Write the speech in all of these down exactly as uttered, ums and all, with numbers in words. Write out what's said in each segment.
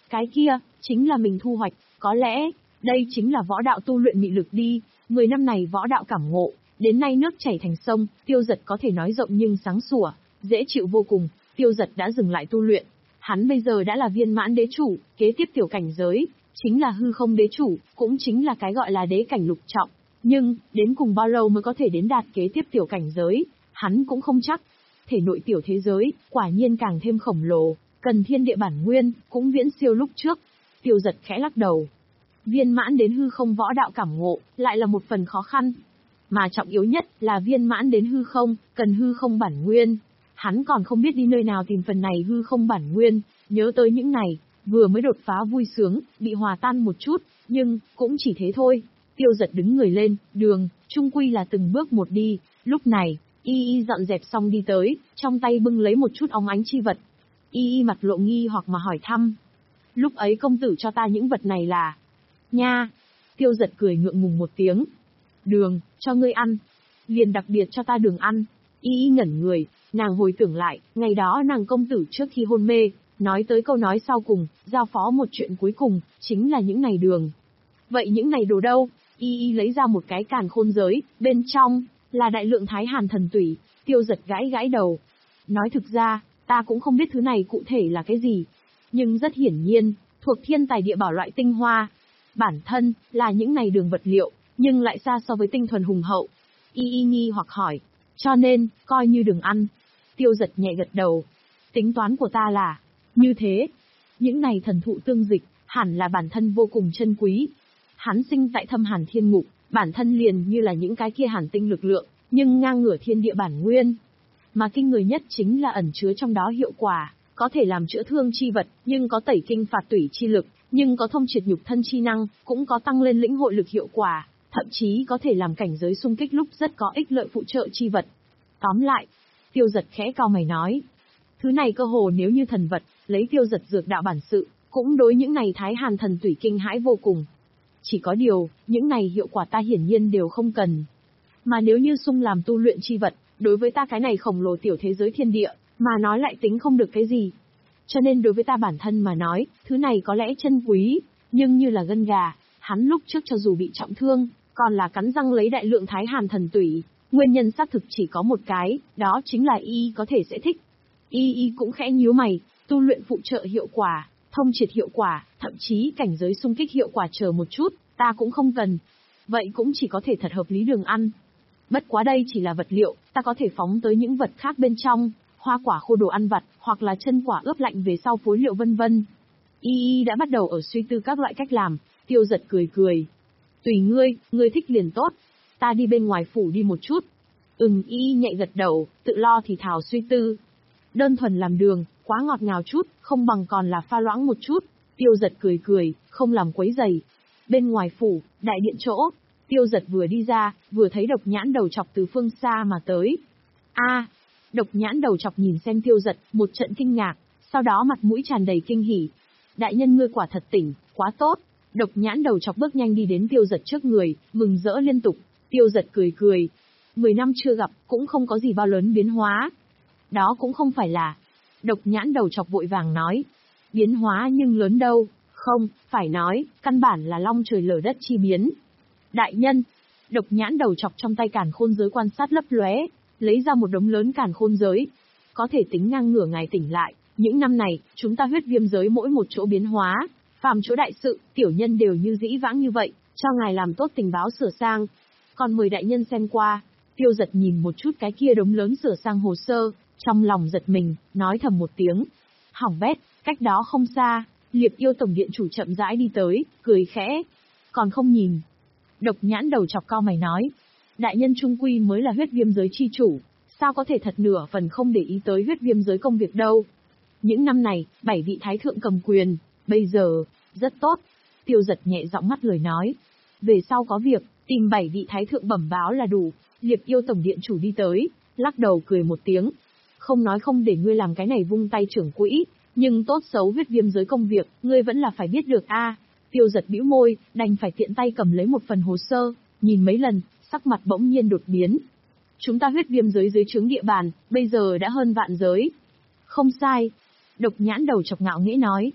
Cái kia, chính là mình thu hoạch, có lẽ, đây chính là võ đạo tu luyện mị lực đi, mười năm này võ đạo cảm ngộ, đến nay nước chảy thành sông, Tiêu Dật có thể nói rộng nhưng sáng sủa, dễ chịu vô cùng, Tiêu Dật đã dừng lại tu luyện. Hắn bây giờ đã là viên mãn đế chủ, kế tiếp tiểu cảnh giới, chính là hư không đế chủ, cũng chính là cái gọi là đế cảnh lục trọng. Nhưng, đến cùng bao lâu mới có thể đến đạt kế tiếp tiểu cảnh giới, hắn cũng không chắc. Thể nội tiểu thế giới, quả nhiên càng thêm khổng lồ, cần thiên địa bản nguyên, cũng viễn siêu lúc trước. Tiêu Dật khẽ lắc đầu. Viên mãn đến hư không võ đạo cảm ngộ, lại là một phần khó khăn. Mà trọng yếu nhất là viên mãn đến hư không, cần hư không bản nguyên. Hắn còn không biết đi nơi nào tìm phần này hư không bản nguyên, nhớ tới những này, vừa mới đột phá vui sướng, bị hòa tan một chút, nhưng, cũng chỉ thế thôi. Tiêu Dật đứng người lên, đường, chung quy là từng bước một đi, lúc này, Y Y dọn dẹp xong đi tới, trong tay bưng lấy một chút óng ánh chi vật. Y Y mặt lộ nghi hoặc mà hỏi thăm. Lúc ấy công tử cho ta những vật này là... Nha! Tiêu Dật cười ngượng ngùng một tiếng. Đường, cho ngươi ăn. Liền đặc biệt cho ta đường ăn. Y Y ngẩn người, nàng hồi tưởng lại, ngày đó nàng công tử trước khi hôn mê, nói tới câu nói sau cùng, giao phó một chuyện cuối cùng, chính là những này đường. Vậy những này đồ đâu? Y Y lấy ra một cái càn khôn giới, bên trong, là đại lượng thái hàn thần tủy. Tiêu Dật gãi gãi đầu. Nói thực ra, ta cũng không biết thứ này cụ thể là cái gì. Nhưng rất hiển nhiên, thuộc thiên tài địa bảo loại tinh hoa. Bản thân, là những này đường vật liệu, nhưng lại xa so với tinh thuần hùng hậu. Y Y nghi hoặc hỏi. Cho nên, coi như đường ăn. Tiêu Dật nhẹ gật đầu. Tính toán của ta là, như thế. Những này thần thụ tương dịch, hẳn là bản thân vô cùng chân quý. Hắn sinh tại thâm hàn thiên ngục, bản thân liền như là những cái kia hàn tinh lực lượng, nhưng ngang ngửa thiên địa bản nguyên. Mà kinh người nhất chính là ẩn chứa trong đó hiệu quả, có thể làm chữa thương chi vật, nhưng có tẩy kinh phạt tủy chi lực, nhưng có thông triệt nhục thân chi năng, cũng có tăng lên lĩnh hội lực hiệu quả, thậm chí có thể làm cảnh giới xung kích lúc rất có ích lợi phụ trợ chi vật. Tóm lại, Tiêu Dật khẽ cau mày nói, thứ này cơ hồ nếu như thần vật, lấy Tiêu Dật dược đạo bản sự, cũng đối những này thái hàn thần tủy kinh hãi vô cùng. Chỉ có điều, những này hiệu quả ta hiển nhiên đều không cần. Mà nếu như sung làm tu luyện chi vật, đối với ta cái này khổng lồ tiểu thế giới thiên địa, mà nói lại tính không được cái gì. Cho nên đối với ta bản thân mà nói, thứ này có lẽ chân quý, nhưng như là gân gà, hắn lúc trước cho dù bị trọng thương, còn là cắn răng lấy đại lượng thái hàn thần tủy, nguyên nhân xác thực chỉ có một cái, đó chính là Y có thể sẽ thích. Y Y cũng khẽ nhíu mày, tu luyện phụ trợ hiệu quả, thông triệt hiệu quả, thậm chí cảnh giới xung kích hiệu quả chờ một chút, ta cũng không cần. Vậy cũng chỉ có thể thật hợp lý đường ăn. Bất quá đây chỉ là vật liệu, ta có thể phóng tới những vật khác bên trong, hoa quả khô đồ ăn vặt, hoặc là chân quả ướp lạnh về sau phối liệu vân vân. Y Y đã bắt đầu ở suy tư các loại cách làm, Tiêu Dật cười cười. Tùy ngươi, ngươi thích liền tốt. Ta đi bên ngoài phủ đi một chút. Ừm, Y Y nhẹ gật đầu, tự lo thì thào suy tư. Đơn thuần làm đường, quá ngọt ngào chút, không bằng còn là pha loãng một chút. Tiêu Dật cười cười, không làm quấy rầy. Bên ngoài phủ, đại điện chỗ, Tiêu Dật vừa đi ra, vừa thấy Độc Nhãn Đầu Chọc từ phương xa mà tới. A, à, Độc Nhãn Đầu Chọc nhìn xem Tiêu Dật, một trận kinh ngạc, sau đó mặt mũi tràn đầy kinh hỉ. Đại nhân ngươi quả thật tỉnh, quá tốt. Độc Nhãn Đầu Chọc bước nhanh đi đến Tiêu Dật trước người, mừng rỡ liên tục. Tiêu Dật cười cười. Mười năm chưa gặp, cũng không có gì bao lớn biến hóa. Đó cũng không phải là. Độc Nhãn Đầu Chọc vội vàng nói. Biến hóa nhưng lớn đâu. Không, phải nói, căn bản là long trời lở đất chi biến. Đại nhân, Độc Nhãn Đầu Chọc trong tay càn khôn giới quan sát lấp lóe, lấy ra một đống lớn càn khôn giới. Có thể tính ngang ngửa ngài tỉnh lại, những năm này, chúng ta huyết viêm giới mỗi một chỗ biến hóa, phàm chỗ đại sự, tiểu nhân đều như dĩ vãng như vậy, cho ngài làm tốt tình báo sửa sang. Còn mời đại nhân xem qua. Tiêu Dật nhìn một chút cái kia đống lớn sửa sang hồ sơ, trong lòng giật mình, nói thầm một tiếng. Hỏng bét, cách đó không xa, Liệp Yêu tổng điện chủ chậm rãi đi tới, cười khẽ. Còn không nhìn. Độc Nhãn Đầu Chọc cau mày nói. Đại nhân trung quy mới là huyết viêm giới chi chủ, sao có thể thật nửa phần không để ý tới huyết viêm giới công việc đâu. Những năm này, bảy vị thái thượng cầm quyền, bây giờ, rất tốt. Tiêu Dật nhẹ giọng mắt lời nói. Về sau có việc, tìm bảy vị thái thượng bẩm báo là đủ. Liệp Yêu tổng điện chủ đi tới, lắc đầu cười một tiếng. Không nói không để ngươi làm cái này vung tay trưởng quỹ, nhưng tốt xấu huyết viêm giới công việc, ngươi vẫn là phải biết được a. À, Tiêu Dật bĩu môi, đành phải tiện tay cầm lấy một phần hồ sơ, nhìn mấy lần, sắc mặt bỗng nhiên đột biến. Chúng ta huyết viêm giới dưới trướng địa bàn, bây giờ đã hơn vạn giới. Không sai. Độc Nhãn Đầu Chọc ngạo nghễ nói.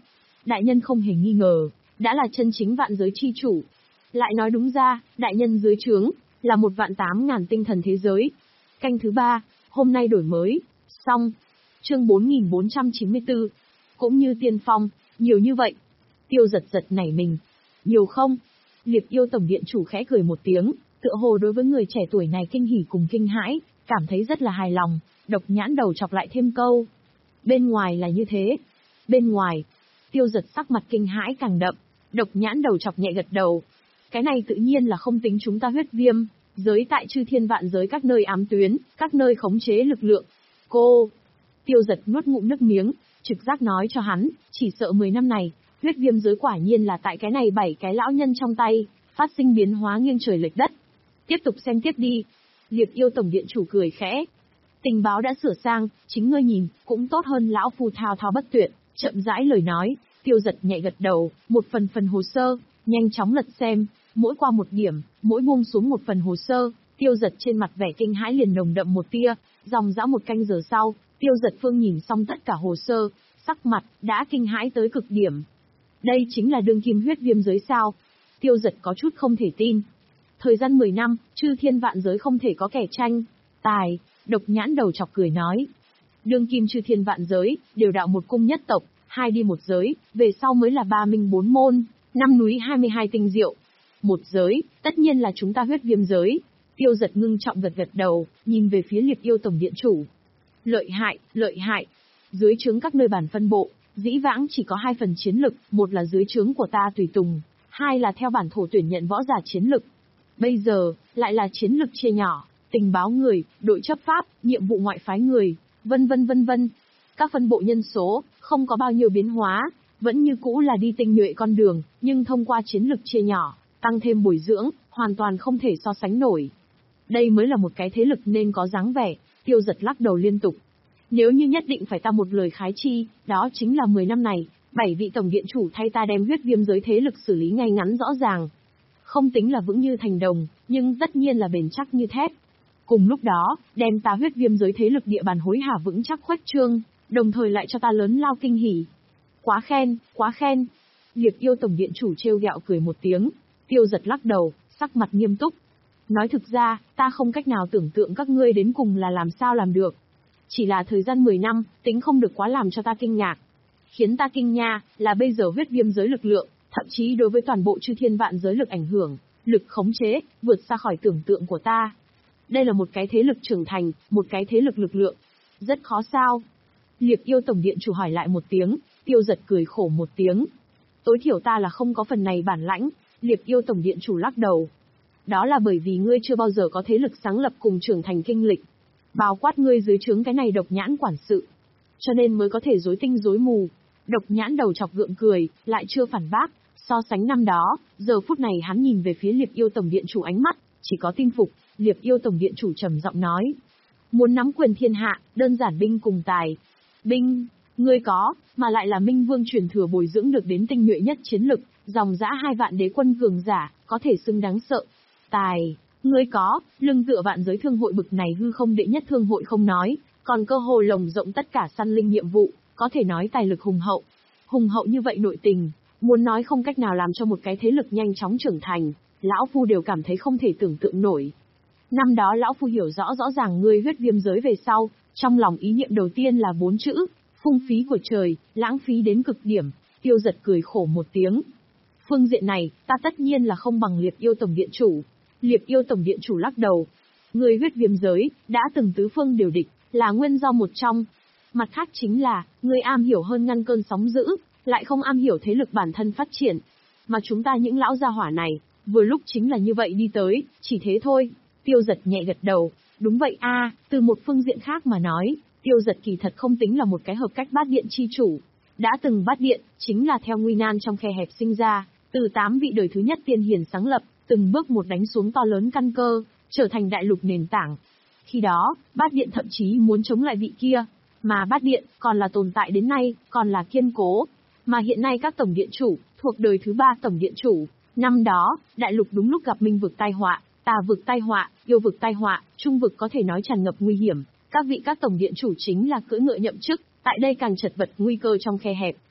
đại nhân không hề nghi ngờ, đã là chân chính vạn giới chi chủ. Lại nói đúng ra, đại nhân dưới trướng, là một vạn tám ngàn tinh thần thế giới. Canh thứ ba, hôm nay đổi mới, xong. Chương bốn nghìn bốn trăm chín mươi tư. Cũng như tiên phong, nhiều như vậy. Tiêu giật giật nảy mình. Nhiều không? Liệp yêu tổng điện chủ khẽ cười một tiếng, tựa hồ đối với người trẻ tuổi này kinh hỉ cùng kinh hãi, cảm thấy rất là hài lòng. Độc nhãn đầu chọc lại thêm câu. Bên ngoài là như thế. Bên ngoài. Tiêu giật sắc mặt kinh hãi càng đậm. Độc nhãn đầu chọc nhẹ gật đầu. Cái này tự nhiên là không tính chúng ta huyết viêm, giới tại chư thiên vạn giới các nơi ám tuyến, các nơi khống chế lực lượng. Cô. Tiêu giật nuốt ngụm nước miếng, trực giác nói cho hắn, chỉ sợ mười năm này, huyết viêm giới quả nhiên là tại cái này bảy cái lão nhân trong tay, phát sinh biến hóa nghiêng trời lệch đất. Tiếp tục xem tiếp đi. Liệp yêu tổng điện chủ cười khẽ. Tình báo đã sửa sang, chính ngươi nhìn, cũng tốt hơn lão phu thao thao bất tuyệt, chậm rãi lời nói. Tiêu giật nhẹ gật đầu, một phần phần hồ sơ, nhanh chóng lật xem, mỗi qua một điểm, mỗi buông xuống một phần hồ sơ, tiêu giật trên mặt vẻ kinh hãi liền nồng đậm một tia, dòng dã một canh giờ sau, tiêu giật phương nhìn xong tất cả hồ sơ, sắc mặt, đã kinh hãi tới cực điểm. Đây chính là đương kim huyết viêm giới sao? Tiêu giật có chút không thể tin. Thời gian mười năm, chư thiên vạn giới không thể có kẻ tranh. Tài, độc nhãn đầu chọc cười nói. Đương kim chư thiên vạn giới, đều đạo một cung nhất tộc, hai đi một giới, về sau mới là ba minh bốn môn, năm núi hai mươi hai tinh diệu. Một giới, tất nhiên là chúng ta huyết viêm giới. Tiêu giật ngưng trọng gật gật đầu, nhìn về phía liệp yêu tổng điện chủ. Lợi hại, lợi hại. Dưới trướng các nơi bản phân bộ, dĩ vãng chỉ có hai phần chiến lực, một là dưới trướng của ta tùy tùng, hai là theo bản thổ tuyển nhận võ giả chiến lực. Bây giờ, lại là chiến lực chia nhỏ, tình báo người, đội chấp pháp, nhiệm vụ ngoại phái người, vân vân vân vân. Các phân bộ nhân số, không có bao nhiêu biến hóa, vẫn như cũ là đi tinh nhuệ con đường, nhưng thông qua chiến lực chia nhỏ, tăng thêm bồi dưỡng, hoàn toàn không thể so sánh nổi. Đây mới là một cái thế lực nên có dáng vẻ. Tiêu giật lắc đầu liên tục. Nếu như nhất định phải ta một lời khái chi, đó chính là mười năm này, bảy vị tổng điện chủ thay ta đem huyết viêm giới thế lực xử lý ngay ngắn rõ ràng. Không tính là vững như thành đồng, nhưng tất nhiên là bền chắc như thép. Cùng lúc đó, đem ta huyết viêm giới thế lực địa bàn hối hả vững chắc khuếch trương, đồng thời lại cho ta lớn lao kinh hỉ. Quá khen, quá khen. Liệp yêu tổng điện chủ trêu ghẹo cười một tiếng. Tiêu giật lắc đầu, sắc mặt nghiêm túc. Nói thực ra, ta không cách nào tưởng tượng các ngươi đến cùng là làm sao làm được. Chỉ là thời gian mười năm, tính không được quá làm cho ta kinh ngạc. Khiến ta kinh nha, là bây giờ huyết viêm giới lực lượng, thậm chí đối với toàn bộ chư thiên vạn giới lực ảnh hưởng, lực khống chế, vượt xa khỏi tưởng tượng của ta. Đây là một cái thế lực trưởng thành, một cái thế lực lực lượng. Rất khó sao? Liệp yêu tổng điện chủ hỏi lại một tiếng, tiêu giật cười khổ một tiếng. Tối thiểu ta là không có phần này bản lãnh, liệp yêu tổng điện chủ lắc đầu. Đó là bởi vì ngươi chưa bao giờ có thế lực sáng lập cùng trưởng thành kinh lịch. Bao quát ngươi dưới trướng cái này độc nhãn quản sự. Cho nên mới có thể rối tinh rối mù. Độc nhãn đầu chọc gượng cười, lại chưa phản bác. So sánh năm đó, giờ phút này hắn nhìn về phía liệp yêu tổng điện chủ ánh mắt, chỉ có tin phục. Liệp yêu tổng điện chủ trầm giọng nói. Muốn nắm quyền thiên hạ, đơn giản binh cùng tài. Binh, ngươi có, mà lại là minh vương truyền thừa bồi dưỡng được đến tinh nhuệ nhất chiến lực, dòng dã hai vạn đế quân cường giả, có thể xưng đáng sợ. Tài, ngươi có, lưng tựa vạn giới thương hội bực này hư không đệ nhất thương hội không nói, còn cơ hồ lồng rộng tất cả săn linh nhiệm vụ, có thể nói tài lực hùng hậu. Hùng hậu như vậy nội tình, muốn nói không cách nào làm cho một cái thế lực nhanh chóng trưởng thành, lão phu đều cảm thấy không thể tưởng tượng nổi. Năm đó lão phu hiểu rõ rõ ràng ngươi huyết viêm giới về sau, trong lòng ý niệm đầu tiên là bốn chữ, phung phí của trời, lãng phí đến cực điểm. Tiêu giật cười khổ một tiếng. Phương diện này, ta tất nhiên là không bằng liệp yêu tổng điện chủ. Liệp yêu tổng điện chủ lắc đầu. Người huyết viêm giới, đã từng tứ phương điều địch, là nguyên do một trong. Mặt khác chính là, người am hiểu hơn ngăn cơn sóng dữ, lại không am hiểu thế lực bản thân phát triển. Mà chúng ta những lão gia hỏa này, vừa lúc chính là như vậy đi tới, chỉ thế thôi. Tiêu giật nhẹ gật đầu. Đúng vậy a, từ một phương diện khác mà nói, tiêu giật kỳ thật không tính là một cái hợp cách bát điện chi chủ. Đã từng bát điện, chính là theo nguy nan trong khe hẹp sinh ra, từ tám vị đời thứ nhất tiên hiền sáng lập, từng bước một đánh xuống to lớn căn cơ, trở thành đại lục nền tảng. Khi đó, bát điện thậm chí muốn chống lại vị kia, mà bát điện còn là tồn tại đến nay, còn là kiên cố. Mà hiện nay các tổng điện chủ, thuộc đời thứ ba tổng điện chủ, năm đó, đại lục đúng lúc gặp minh vực tai họa, tà vực tai họa, yêu vực tai họa, trung vực có thể nói tràn ngập nguy hiểm. Các vị các tổng điện chủ chính là cưỡi ngựa nhậm chức, tại đây càng chật vật nguy cơ trong khe hẹp,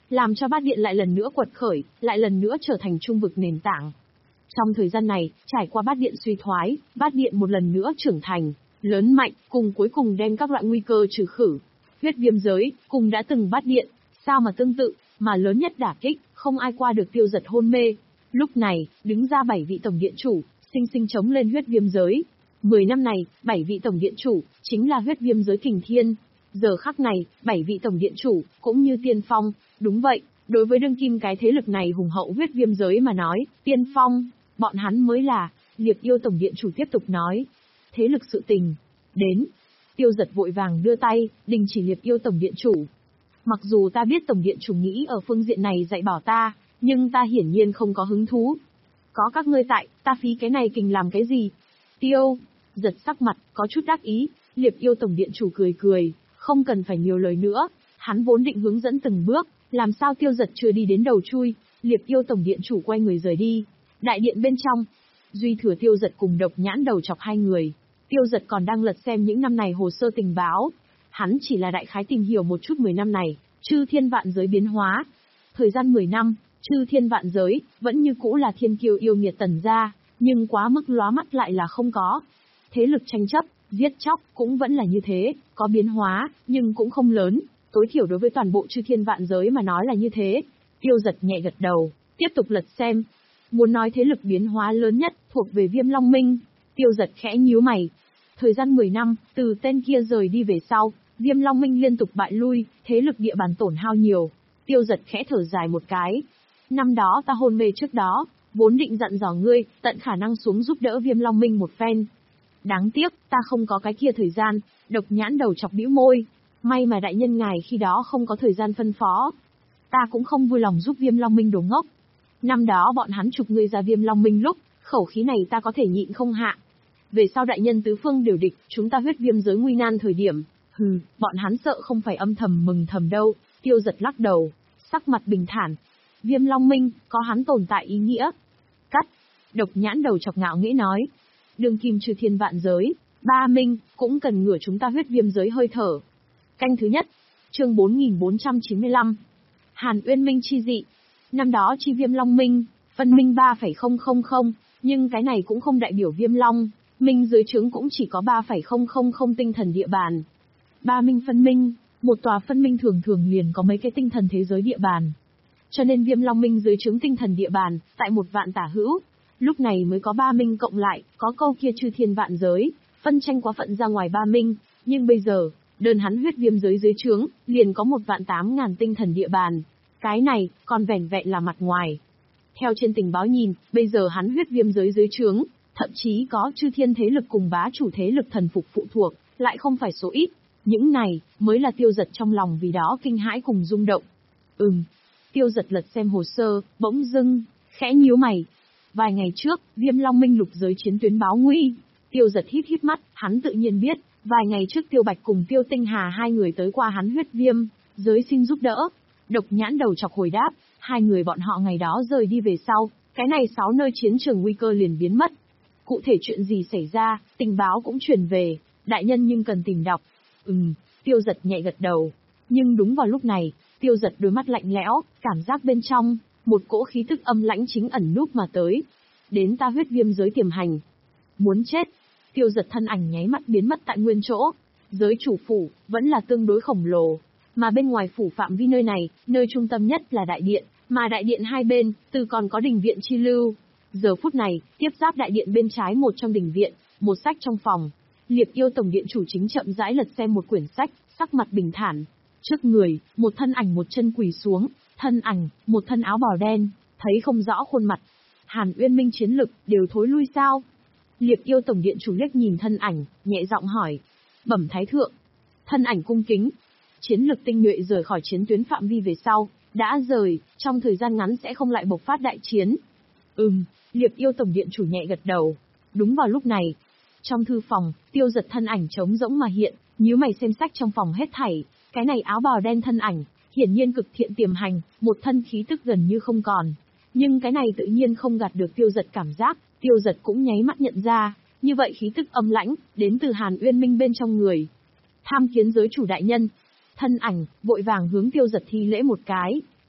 làm cho bát điện lại lần nữa quật khởi, lại lần nữa trở thành trung vực nền tảng. Trong thời gian này, trải qua bát điện suy thoái, bát điện một lần nữa trưởng thành, lớn mạnh, cùng cuối cùng đem các loại nguy cơ trừ khử. Huyết viêm giới, cùng đã từng bát điện, sao mà tương tự, mà lớn nhất đả kích, không ai qua được Tiêu Giật hôn mê. Lúc này, đứng ra bảy vị tổng điện chủ, sinh sinh chống lên huyết viêm giới. Mười năm này, bảy vị tổng điện chủ, chính là huyết viêm giới kình thiên. Giờ khắc này, bảy vị tổng điện chủ, cũng như tiên phong, đúng vậy, đối với đương kim cái thế lực này hùng hậu huyết viêm giới mà nói, tiên phong, bọn hắn mới là, Liệp Yêu tổng điện chủ tiếp tục nói. Thế lực sự tình, đến. Tiêu Giật vội vàng đưa tay, đình chỉ Liệp Yêu tổng điện chủ. Mặc dù ta biết tổng điện chủ nghĩ ở phương diện này dạy bảo ta, nhưng ta hiển nhiên không có hứng thú. Có các ngươi tại, ta phí cái này kình làm cái gì? Tiêu Giật sắc mặt, có chút đắc ý, Liệp Yêu tổng điện chủ cười cười, không cần phải nhiều lời nữa, hắn vốn định hướng dẫn từng bước, làm sao Tiêu Giật chưa đi đến đầu chui, Liệp Yêu tổng điện chủ quay người rời đi. Đại điện bên trong, duy thừa Tiêu Giật cùng Độc Nhãn Đầu Chọc hai người. Tiêu Giật còn đang lật xem những năm này hồ sơ tình báo. Hắn chỉ là đại khái tìm hiểu một chút mười năm này, chư thiên vạn giới biến hóa. Thời gian mười năm, chư thiên vạn giới, vẫn như cũ là thiên kiêu yêu nghiệt Tần gia, nhưng quá mức lóa mắt lại là không có. Thế lực tranh chấp, giết chóc, cũng vẫn là như thế, có biến hóa, nhưng cũng không lớn, tối thiểu đối với toàn bộ chư thiên vạn giới mà nói là như thế. Tiêu Giật nhẹ gật đầu, tiếp tục lật xem. Muốn nói thế lực biến hóa lớn nhất, thuộc về Viêm Long Minh. Tiêu Giật khẽ nhíu mày. Thời gian mười năm, từ tên kia rời đi về sau, Viêm Long Minh liên tục bại lui, thế lực địa bàn tổn hao nhiều. Tiêu Giật khẽ thở dài một cái. Năm đó ta hôn mê trước đó, vốn định dặn dò ngươi, tận khả năng xuống giúp đỡ Viêm Long Minh một phen. Đáng tiếc, ta không có cái kia thời gian. Độc Nhãn Đầu Chọc bĩu môi. May mà đại nhân ngài khi đó không có thời gian phân phó. Ta cũng không vui lòng giúp Viêm Long Minh đồ ngốc. Năm đó bọn hắn chụp ngươi ra Viêm Long Minh lúc, khẩu khí này ta có thể nhịn không hạ. Về sau đại nhân tứ phương đều địch, chúng ta huyết viêm giới nguy nan thời điểm. Hừ, bọn hắn sợ không phải âm thầm mừng thầm đâu. Tiêu Giật lắc đầu, sắc mặt bình thản. Viêm Long Minh, có hắn tồn tại ý nghĩa. Cắt. Độc Nhãn Đầu Chọc ngạo nghễ nói. Đương kim trừ thiên vạn giới, ba minh, cũng cần ngửa chúng ta huyết viêm giới hơi thở. Canh thứ nhất. Chương bốn nghìn bốn trăm chín mươi lăm. Hàn Uyên Minh chi dị. Năm đó chi Viêm Long Minh, phân minh ba phẩy không không không, nhưng cái này cũng không đại biểu Viêm Long Minh dưới trướng cũng chỉ có ba phẩy không không không tinh thần địa bàn. Ba minh phân minh, một tòa phân minh thường thường liền có mấy cái tinh thần thế giới địa bàn. Cho nên Viêm Long Minh dưới trướng tinh thần địa bàn, tại một vạn tả hữu, lúc này mới có ba minh cộng lại, có câu kia chư thiên vạn giới, phân tranh quá phận ra ngoài ba minh, nhưng bây giờ, đơn hắn huyết viêm giới dưới trướng, liền có một vạn tám ngàn tinh thần địa bàn. Cái này, còn vẻn vẹn là mặt ngoài. Theo trên tình báo nhìn, bây giờ hắn huyết viêm giới dưới trướng, thậm chí có chư thiên thế lực cùng bá chủ thế lực thần phục phụ thuộc, lại không phải số ít. Những này, mới là Tiêu Giật trong lòng vì đó kinh hãi cùng rung động. Ừm. Tiêu Giật lật xem hồ sơ, bỗng dưng, khẽ nhíu mày. Vài ngày trước, Viêm Long Minh lục giới chiến tuyến báo nguy. Tiêu Giật híp híp mắt, hắn tự nhiên biết, vài ngày trước Tiêu Bạch cùng Tiêu Tinh Hà hai người tới qua hắn huyết viêm giới xin giúp đỡ. Độc Nhãn Đầu Chọc hồi đáp, hai người bọn họ ngày đó rời đi về sau, cái này sáu nơi chiến trường nguy cơ liền biến mất. Cụ thể chuyện gì xảy ra, tình báo cũng truyền về, đại nhân nhưng cần tìm đọc. Ừm, Tiêu Giật nhẹ gật đầu. Nhưng đúng vào lúc này, Tiêu Giật đôi mắt lạnh lẽo, cảm giác bên trong, một cỗ khí tức âm lãnh chính ẩn núp mà tới. Đến ta huyết viêm giới tiềm hành. Muốn chết. Tiêu Giật thân ảnh nháy mắt biến mất tại nguyên chỗ. Giới chủ phủ, vẫn là tương đối khổng lồ. Mà bên ngoài phủ phạm vi nơi này, nơi trung tâm nhất là đại điện, mà đại điện hai bên, từ còn có đình viện chi lưu. Giờ phút này, tiếp giáp đại điện bên trái một trong đình viện, một sách trong phòng. Liệp Yêu tổng điện chủ chính chậm rãi lật xem một quyển sách, sắc mặt bình thản. Trước người, một thân ảnh một chân quỳ xuống, thân ảnh, một thân áo bào đen, thấy không rõ khuôn mặt. Hàn Uyên Minh chiến lực, đều thối lui sao? Liệp Yêu tổng điện chủ liếc nhìn thân ảnh, nhẹ giọng hỏi. Bẩm thái thượng. Thân ảnh cung kính. Chiến lực tinh nhuệ rời khỏi chiến tuyến phạm vi về sau, đã rời, trong thời gian ngắn sẽ không lại bộc phát đại chiến. Ừm, Liệp Yêu tổng điện chủ nhẹ gật đầu. Đúng vào lúc này, trong thư phòng, Tiêu Giật thân ảnh trống rỗng mà hiện, nhíu mày xem sách trong phòng hết thảy, cái này áo bào đen thân ảnh, hiển nhiên cực thiện tiềm hành, một thân khí tức gần như không còn. Nhưng cái này tự nhiên không gạt được Tiêu Giật cảm giác, Tiêu Giật cũng nháy mắt nhận ra, như vậy khí tức âm lãnh, đến từ Hàn Uyên Minh bên trong người. Tham kiến giới chủ đại nhân. Thân ảnh, vội vàng hướng Tiêu Giật thi lễ một cái.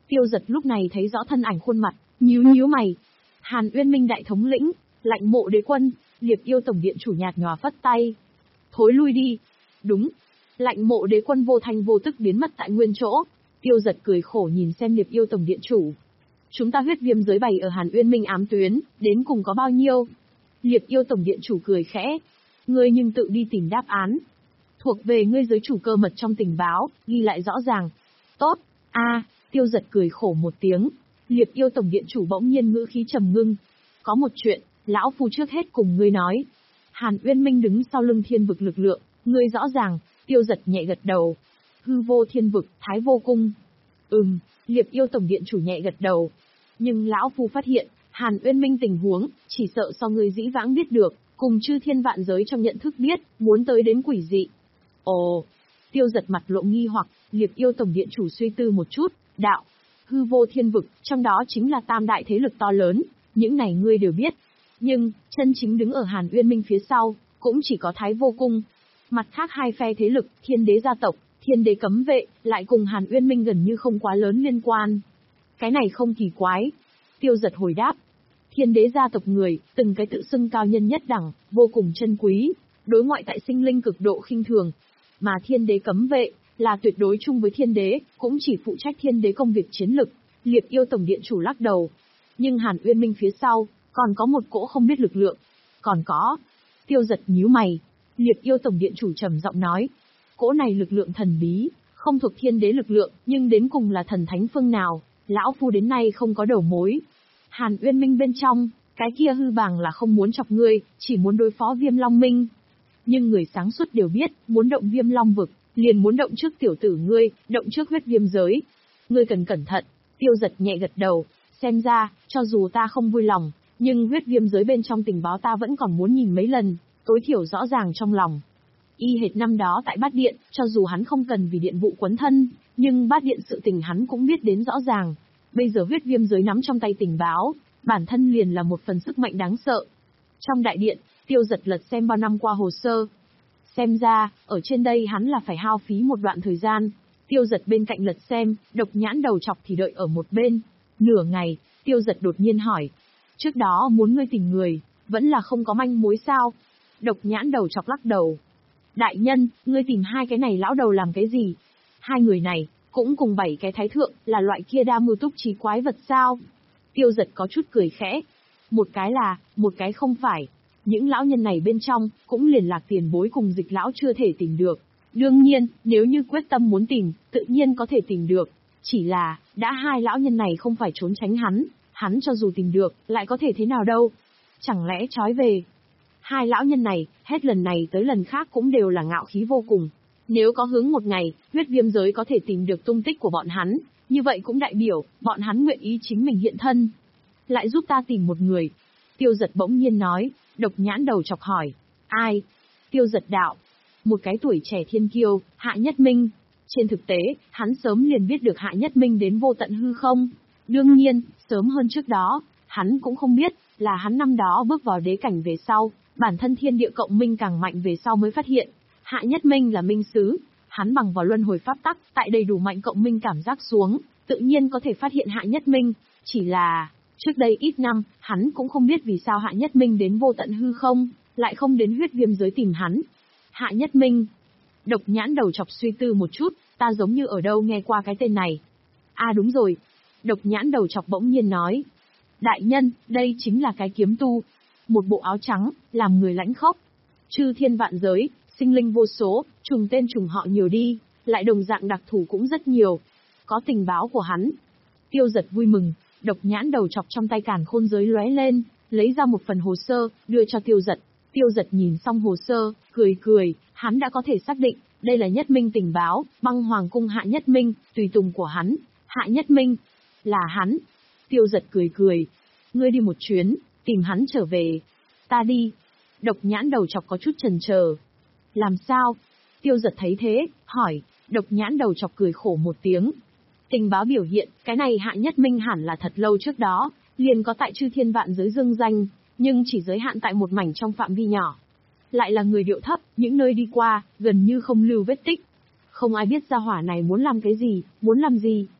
Tiêu Dật lúc này thấy rõ thân ảnh khuôn mặt, nhíu nhíu mày. Hàn Uyên Minh đại thống lĩnh, Lạnh Mộ Đế Quân, Liệp Yêu tổng điện chủ nhạt nhòa phất tay. Thối lui đi. Đúng. Lạnh Mộ Đế Quân vô thanh vô tức biến mất tại nguyên chỗ. Tiêu Dật cười khổ nhìn xem Liệp Yêu tổng điện chủ. Chúng ta huyết viêm giới bày ở Hàn Uyên Minh ám tuyến, đến cùng có bao nhiêu? Liệp Yêu tổng điện chủ cười khẽ. Ngươi nhưng tự đi tìm đáp án. Thuộc về ngươi giới chủ cơ mật trong tình báo, ghi lại rõ ràng. Tốt. A, Tiêu Dật cười khổ một tiếng. Liệp Yêu tổng điện chủ bỗng nhiên ngữ khí trầm ngưng. Có một chuyện, lão phu trước hết cùng ngươi nói. Hàn Uyên Minh đứng sau lưng thiên vực lực lượng, ngươi rõ ràng. Tiêu Dật nhẹ gật đầu. Hư vô thiên vực, Thái Vô Cung. Ừm, Liệp Yêu tổng điện chủ nhẹ gật đầu. Nhưng lão phu phát hiện, Hàn Uyên Minh tình huống, chỉ sợ so ngươi dĩ vãng biết được, cùng chư thiên vạn giới trong nhận thức biết, muốn tới đến quỷ dị. Ồ, Tiêu Dật mặt lộ nghi hoặc, Liệp Yêu tổng điện chủ suy tư một chút, đạo, hư vô thiên vực, trong đó chính là tam đại thế lực to lớn, những này ngươi đều biết. Nhưng, chân chính đứng ở Hàn Uyên Minh phía sau, cũng chỉ có Thái Vô Cung. Mặt khác hai phe thế lực, Thiên Đế gia tộc, Thiên Đế cấm vệ, lại cùng Hàn Uyên Minh gần như không quá lớn liên quan. Cái này không kỳ quái. Tiêu Dật hồi đáp. Thiên Đế gia tộc người, từng cái tự xưng cao nhân nhất đẳng, vô cùng chân quý, đối ngoại tại sinh linh cực độ khinh thường. Mà Thiên Đế cấm vệ, là tuyệt đối chung với Thiên Đế, cũng chỉ phụ trách Thiên Đế công việc chiến lực. Liệp Yêu tổng điện chủ lắc đầu. Nhưng Hàn Uyên Minh phía sau, còn có một cỗ không biết lực lượng. Còn có. Tiêu Dật nhíu mày. Liệp Yêu tổng điện chủ trầm giọng nói. Cỗ này lực lượng thần bí, không thuộc Thiên Đế lực lượng, nhưng đến cùng là thần thánh phương nào, lão phu đến nay không có đầu mối. Hàn Uyên Minh bên trong, cái kia hư bàng là không muốn chọc ngươi, chỉ muốn đối phó Viêm Long Minh. Nhưng người sáng suốt đều biết, muốn động Viêm Long vực, liền muốn động trước tiểu tử ngươi, động trước huyết viêm giới. Ngươi cần cẩn thận. Tiêu Dật nhẹ gật đầu, xem ra, cho dù ta không vui lòng, nhưng huyết viêm giới bên trong tình báo ta vẫn còn muốn nhìn mấy lần, tối thiểu rõ ràng trong lòng. Y hệt năm đó tại Bát Điện, cho dù hắn không cần vì điện vụ quấn thân, nhưng Bát Điện sự tình hắn cũng biết đến rõ ràng. Bây giờ huyết viêm giới nắm trong tay tình báo, bản thân liền là một phần sức mạnh đáng sợ. Trong đại điện, Tiêu Dật lật xem bao năm qua hồ sơ. Xem ra, ở trên đây hắn là phải hao phí một đoạn thời gian. Tiêu Dật bên cạnh lật xem, Độc Nhãn đầu chọc thì đợi ở một bên. Nửa ngày, Tiêu Dật đột nhiên hỏi. Trước đó muốn ngươi tìm người, vẫn là không có manh mối sao? Độc Nhãn đầu chọc lắc đầu. Đại nhân, ngươi tìm hai cái này lão đầu làm cái gì? Hai người này, cũng cùng bảy cái thái thượng, là loại kia đa mưu túc trí quái vật sao? Tiêu Dật có chút cười khẽ. Một cái là, một cái không phải. Những lão nhân này bên trong, cũng liền lạc tiền bối cùng dịch lão chưa thể tìm được. Đương nhiên, nếu như quyết tâm muốn tìm, tự nhiên có thể tìm được. Chỉ là, đã hai lão nhân này không phải trốn tránh hắn, hắn cho dù tìm được, lại có thể thế nào đâu? Chẳng lẽ trói về? Hai lão nhân này, hết lần này tới lần khác cũng đều là ngạo khí vô cùng. Nếu có hướng một ngày, huyết viêm giới có thể tìm được tung tích của bọn hắn, như vậy cũng đại biểu, bọn hắn nguyện ý chính mình hiện thân. Lại giúp ta tìm một người. Tiêu Dật bỗng nhiên nói. Độc Nhãn đầu chọc hỏi. Ai? Tiêu Dật đạo. Một cái tuổi trẻ thiên kiêu, Hạ Nhất Minh. Trên thực tế, hắn sớm liền biết được Hạ Nhất Minh đến vô tận hư không. Đương nhiên, sớm hơn trước đó, hắn cũng không biết, là hắn năm đó bước vào đế cảnh về sau, bản thân thiên địa cộng minh càng mạnh về sau mới phát hiện. Hạ Nhất Minh là minh sứ, hắn bằng vào luân hồi pháp tắc, tại đầy đủ mạnh cộng minh cảm giác xuống, tự nhiên có thể phát hiện Hạ Nhất Minh, chỉ là, trước đây ít năm, hắn cũng không biết vì sao Hạ Nhất Minh đến vô tận hư không, lại không đến huyết viêm giới tìm hắn. Hạ Nhất Minh. Độc Nhãn đầu chọc suy tư một chút, ta giống như ở đâu nghe qua cái tên này. À đúng rồi. Độc Nhãn đầu chọc bỗng nhiên nói. Đại nhân, đây chính là cái kiếm tu. Một bộ áo trắng, làm người lãnh khốc. Chư thiên vạn giới, sinh linh vô số, trùng tên trùng họ nhiều đi, lại đồng dạng đặc thù cũng rất nhiều. Có tình báo của hắn. Tiêu Dật vui mừng, Độc Nhãn đầu chọc trong tay càn khôn giới lóe lên, lấy ra một phần hồ sơ, đưa cho Tiêu Dật. Tiêu Dật nhìn xong hồ sơ, cười cười, hắn đã có thể xác định, đây là Nhất Minh tình báo, Băng Hoàng cung Hạ Nhất Minh, tùy tùng của hắn. Hạ Nhất Minh, là hắn. Tiêu Dật cười cười, ngươi đi một chuyến, tìm hắn trở về. Ta đi. Độc Nhãn đầu chọc có chút chần chờ. Làm sao? Tiêu Dật thấy thế, hỏi. Độc Nhãn đầu chọc cười khổ một tiếng. Tình báo biểu hiện, cái này Hạ Nhất Minh hẳn là thật lâu trước đó, liền có tại chư thiên vạn giới dương danh, nhưng chỉ giới hạn tại một mảnh trong phạm vi nhỏ. Lại là người điệu thấp, những nơi đi qua, gần như không lưu vết tích. Không ai biết gia hỏa này muốn làm cái gì, muốn làm gì.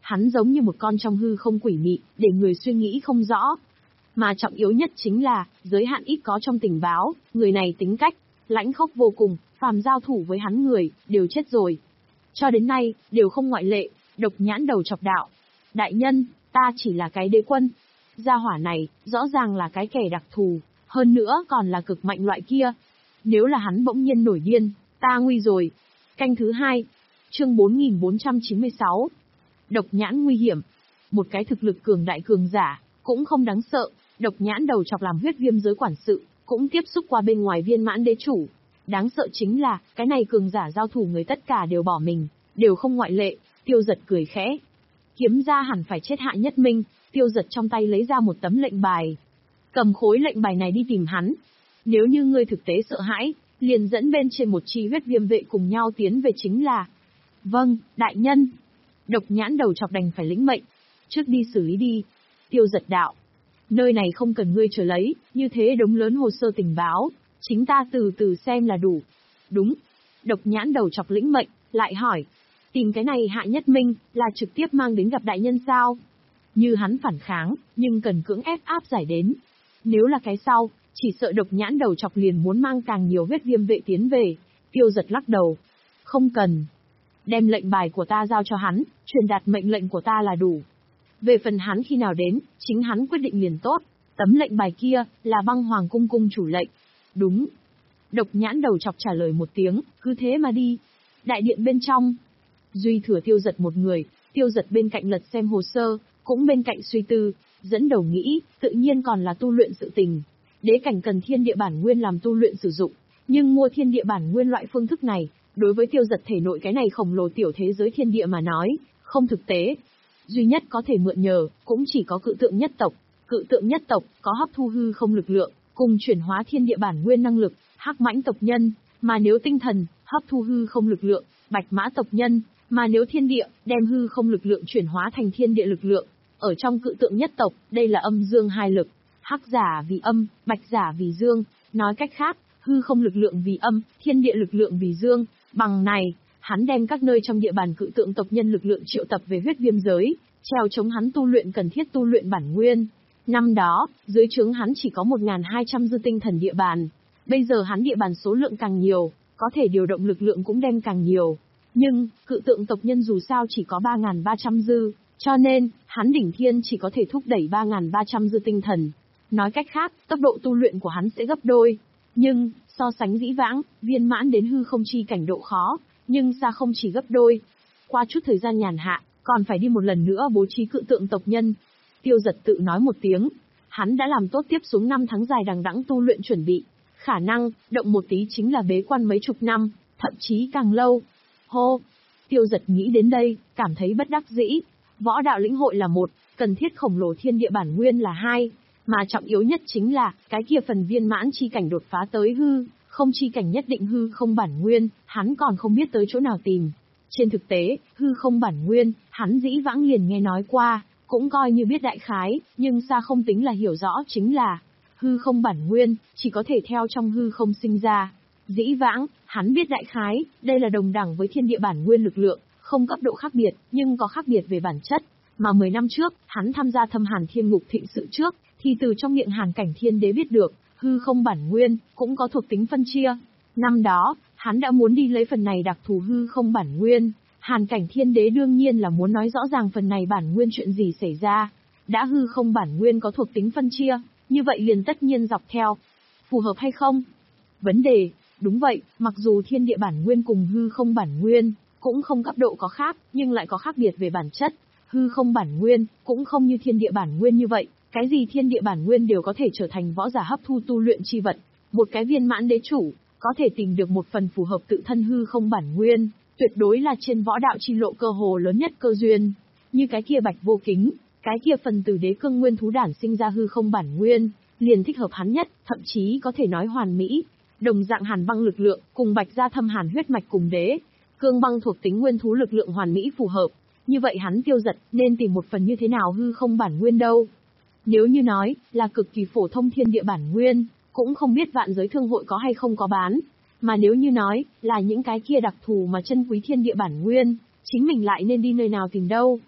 hắn giống như một con trong hư không quỷ mị, để người suy nghĩ không rõ. Mà trọng yếu nhất chính là, giới hạn ít có trong tình báo, người này tính cách, lãnh khốc vô cùng, phàm giao thủ với hắn người, đều chết rồi. Cho đến nay, đều không ngoại lệ, độc nhãn đầu chọc đạo. Đại nhân, ta chỉ là cái đế quân. Gia hỏa này, rõ ràng là cái kẻ đặc thù, hơn nữa còn là cực mạnh loại kia. Nếu là hắn bỗng nhiên nổi điên, ta nguy rồi. Canh thứ hai, chương bốn nghìn bốn trăm chín mươi sáu. Độc nhãn nguy hiểm. Một cái thực lực cường đại cường giả, cũng không đáng sợ, độc nhãn đầu chọc làm huyết viêm giới quản sự, cũng tiếp xúc qua bên ngoài viên mãn đế chủ. Đáng sợ chính là, cái này cường giả giao thủ người tất cả đều bỏ mình, đều không ngoại lệ. Tiêu Giật cười khẽ. Kiếm ra hẳn phải chết Hạ Nhất Minh, Tiêu Giật trong tay lấy ra một tấm lệnh bài. Cầm khối lệnh bài này đi tìm hắn. Nếu như ngươi thực tế sợ hãi, liền dẫn bên trên một chi huyết viêm vệ cùng nhau tiến về chính là. Vâng, đại nhân. Độc nhãn đầu chọc đành phải lĩnh mệnh. Trước đi xử lý đi. Tiêu Giật đạo. Nơi này không cần ngươi chờ lấy, như thế đống lớn hồ sơ tình báo, chính ta từ từ xem là đủ. Đúng. Độc nhãn đầu chọc lĩnh mệnh, lại hỏi. Tìm cái này Hạ Nhất Minh, là trực tiếp mang đến gặp đại nhân sao? Như hắn phản kháng, nhưng cần cưỡng ép áp giải đến. Nếu là cái sau, chỉ sợ độc nhãn đầu chọc liền muốn mang càng nhiều huyết viêm vệ tiến về. Tiêu Giật lắc đầu. Không cần. Đem lệnh bài của ta giao cho hắn, truyền đạt mệnh lệnh của ta là đủ. Về phần hắn khi nào đến, chính hắn quyết định liền tốt. Tấm lệnh bài kia, là băng hoàng cung cung chủ lệnh. Đúng. Độc nhãn đầu chọc trả lời một tiếng, cứ thế mà đi. Đại điện bên trong. Duy thừa Tiêu Giật một người, Tiêu Giật bên cạnh lật xem hồ sơ, cũng bên cạnh suy tư, dẫn đầu nghĩ, tự nhiên còn là tu luyện sự tình. Đế cảnh cần thiên địa bản nguyên làm tu luyện sử dụng, nhưng mua thiên địa bản nguyên loại phương thức này, đối với Tiêu Giật thể nội cái này khổng lồ tiểu thế giới thiên địa mà nói, không thực tế. Duy nhất có thể mượn nhờ, cũng chỉ có cự tượng nhất tộc. Cự tượng nhất tộc có hấp thu hư không lực lượng, cùng chuyển hóa thiên địa bản nguyên năng lực, hắc mãnh tộc nhân, mà nếu tinh thần, hấp thu hư không lực lượng, bạch mã tộc nhân, mà nếu thiên địa, đem hư không lực lượng chuyển hóa thành thiên địa lực lượng. Ở trong cự tượng nhất tộc, đây là âm dương hai lực, hắc giả vì âm, bạch giả vì dương, nói cách khác, hư không lực lượng vì âm, thiên địa lực lượng vì dương. Bằng này, hắn đem các nơi trong địa bàn cự tượng tộc nhân lực lượng triệu tập về huyết viêm giới, treo chống hắn tu luyện cần thiết tu luyện bản nguyên. Năm đó, dưới trướng hắn chỉ có một nghìn hai trăm dư tinh thần địa bàn. Bây giờ hắn địa bàn số lượng càng nhiều, có thể điều động lực lượng cũng đem càng nhiều. Nhưng, cự tượng tộc nhân dù sao chỉ có ba nghìn ba trăm dư, cho nên, hắn đỉnh thiên chỉ có thể thúc đẩy ba nghìn ba trăm dư tinh thần. Nói cách khác, tốc độ tu luyện của hắn sẽ gấp đôi. Nhưng, so sánh dĩ vãng, viên mãn đến hư không chi cảnh độ khó, nhưng xa không chỉ gấp đôi. Qua chút thời gian nhàn hạ, còn phải đi một lần nữa bố trí cự tượng tộc nhân. Tiêu Giật tự nói một tiếng, hắn đã làm tốt tiếp xuống năm tháng dài đằng đẵng tu luyện chuẩn bị. Khả năng, động một tí chính là bế quan mấy chục năm, thậm chí càng lâu. Hô! Tiêu Giật nghĩ đến đây, cảm thấy bất đắc dĩ. Võ đạo lĩnh hội là một, cần thiết khổng lồ thiên địa bản nguyên là hai, mà trọng yếu nhất chính là, cái kia phần viên mãn chi cảnh đột phá tới hư, không chi cảnh nhất định hư không bản nguyên, hắn còn không biết tới chỗ nào tìm. Trên thực tế, hư không bản nguyên, hắn dĩ vãng liền nghe nói qua, cũng coi như biết đại khái, nhưng xa không tính là hiểu rõ chính là, hư không bản nguyên, chỉ có thể theo trong hư không sinh ra. Dĩ vãng, hắn biết đại khái, đây là đồng đẳng với thiên địa bản nguyên lực lượng, không cấp độ khác biệt, nhưng có khác biệt về bản chất. Mà mười năm trước, hắn tham gia thâm hàn thiên ngục thịnh sự trước, thì từ trong miệng hàn cảnh thiên đế biết được, hư không bản nguyên, cũng có thuộc tính phân chia. Năm đó, hắn đã muốn đi lấy phần này đặc thù hư không bản nguyên. Hàn cảnh thiên đế đương nhiên là muốn nói rõ ràng phần này bản nguyên chuyện gì xảy ra. Đã hư không bản nguyên có thuộc tính phân chia, như vậy liền tất nhiên dọc theo. Phù hợp hay không? Vấn đề, đúng vậy, mặc dù thiên địa bản nguyên cùng hư không bản nguyên, cũng không cấp độ có khác, nhưng lại có khác biệt về bản chất. Hư không bản nguyên, cũng không như thiên địa bản nguyên như vậy, cái gì thiên địa bản nguyên đều có thể trở thành võ giả hấp thu tu luyện chi vật. Một cái viên mãn đế chủ, có thể tìm được một phần phù hợp tự thân hư không bản nguyên, tuyệt đối là trên võ đạo chi lộ cơ hồ lớn nhất cơ duyên. Như cái kia bạch vô kính, cái kia phần từ đế cương nguyên thú đản sinh ra hư không bản nguyên, liền thích hợp hắn nhất, thậm chí có thể nói hoàn mỹ. Đồng dạng hàn băng lực lượng, cùng bạch gia thâm hàn huyết mạch cùng đế cương băng thuộc tính nguyên thú lực lượng hoàn mỹ phù hợp. Như vậy hắn Tiêu Giật nên tìm một phần như thế nào hư không bản nguyên đâu? Nếu như nói là cực kỳ phổ thông thiên địa bản nguyên, cũng không biết vạn giới thương hội có hay không có bán. Mà nếu như nói là những cái kia đặc thù mà chân quý thiên địa bản nguyên, chính mình lại nên đi nơi nào tìm đâu?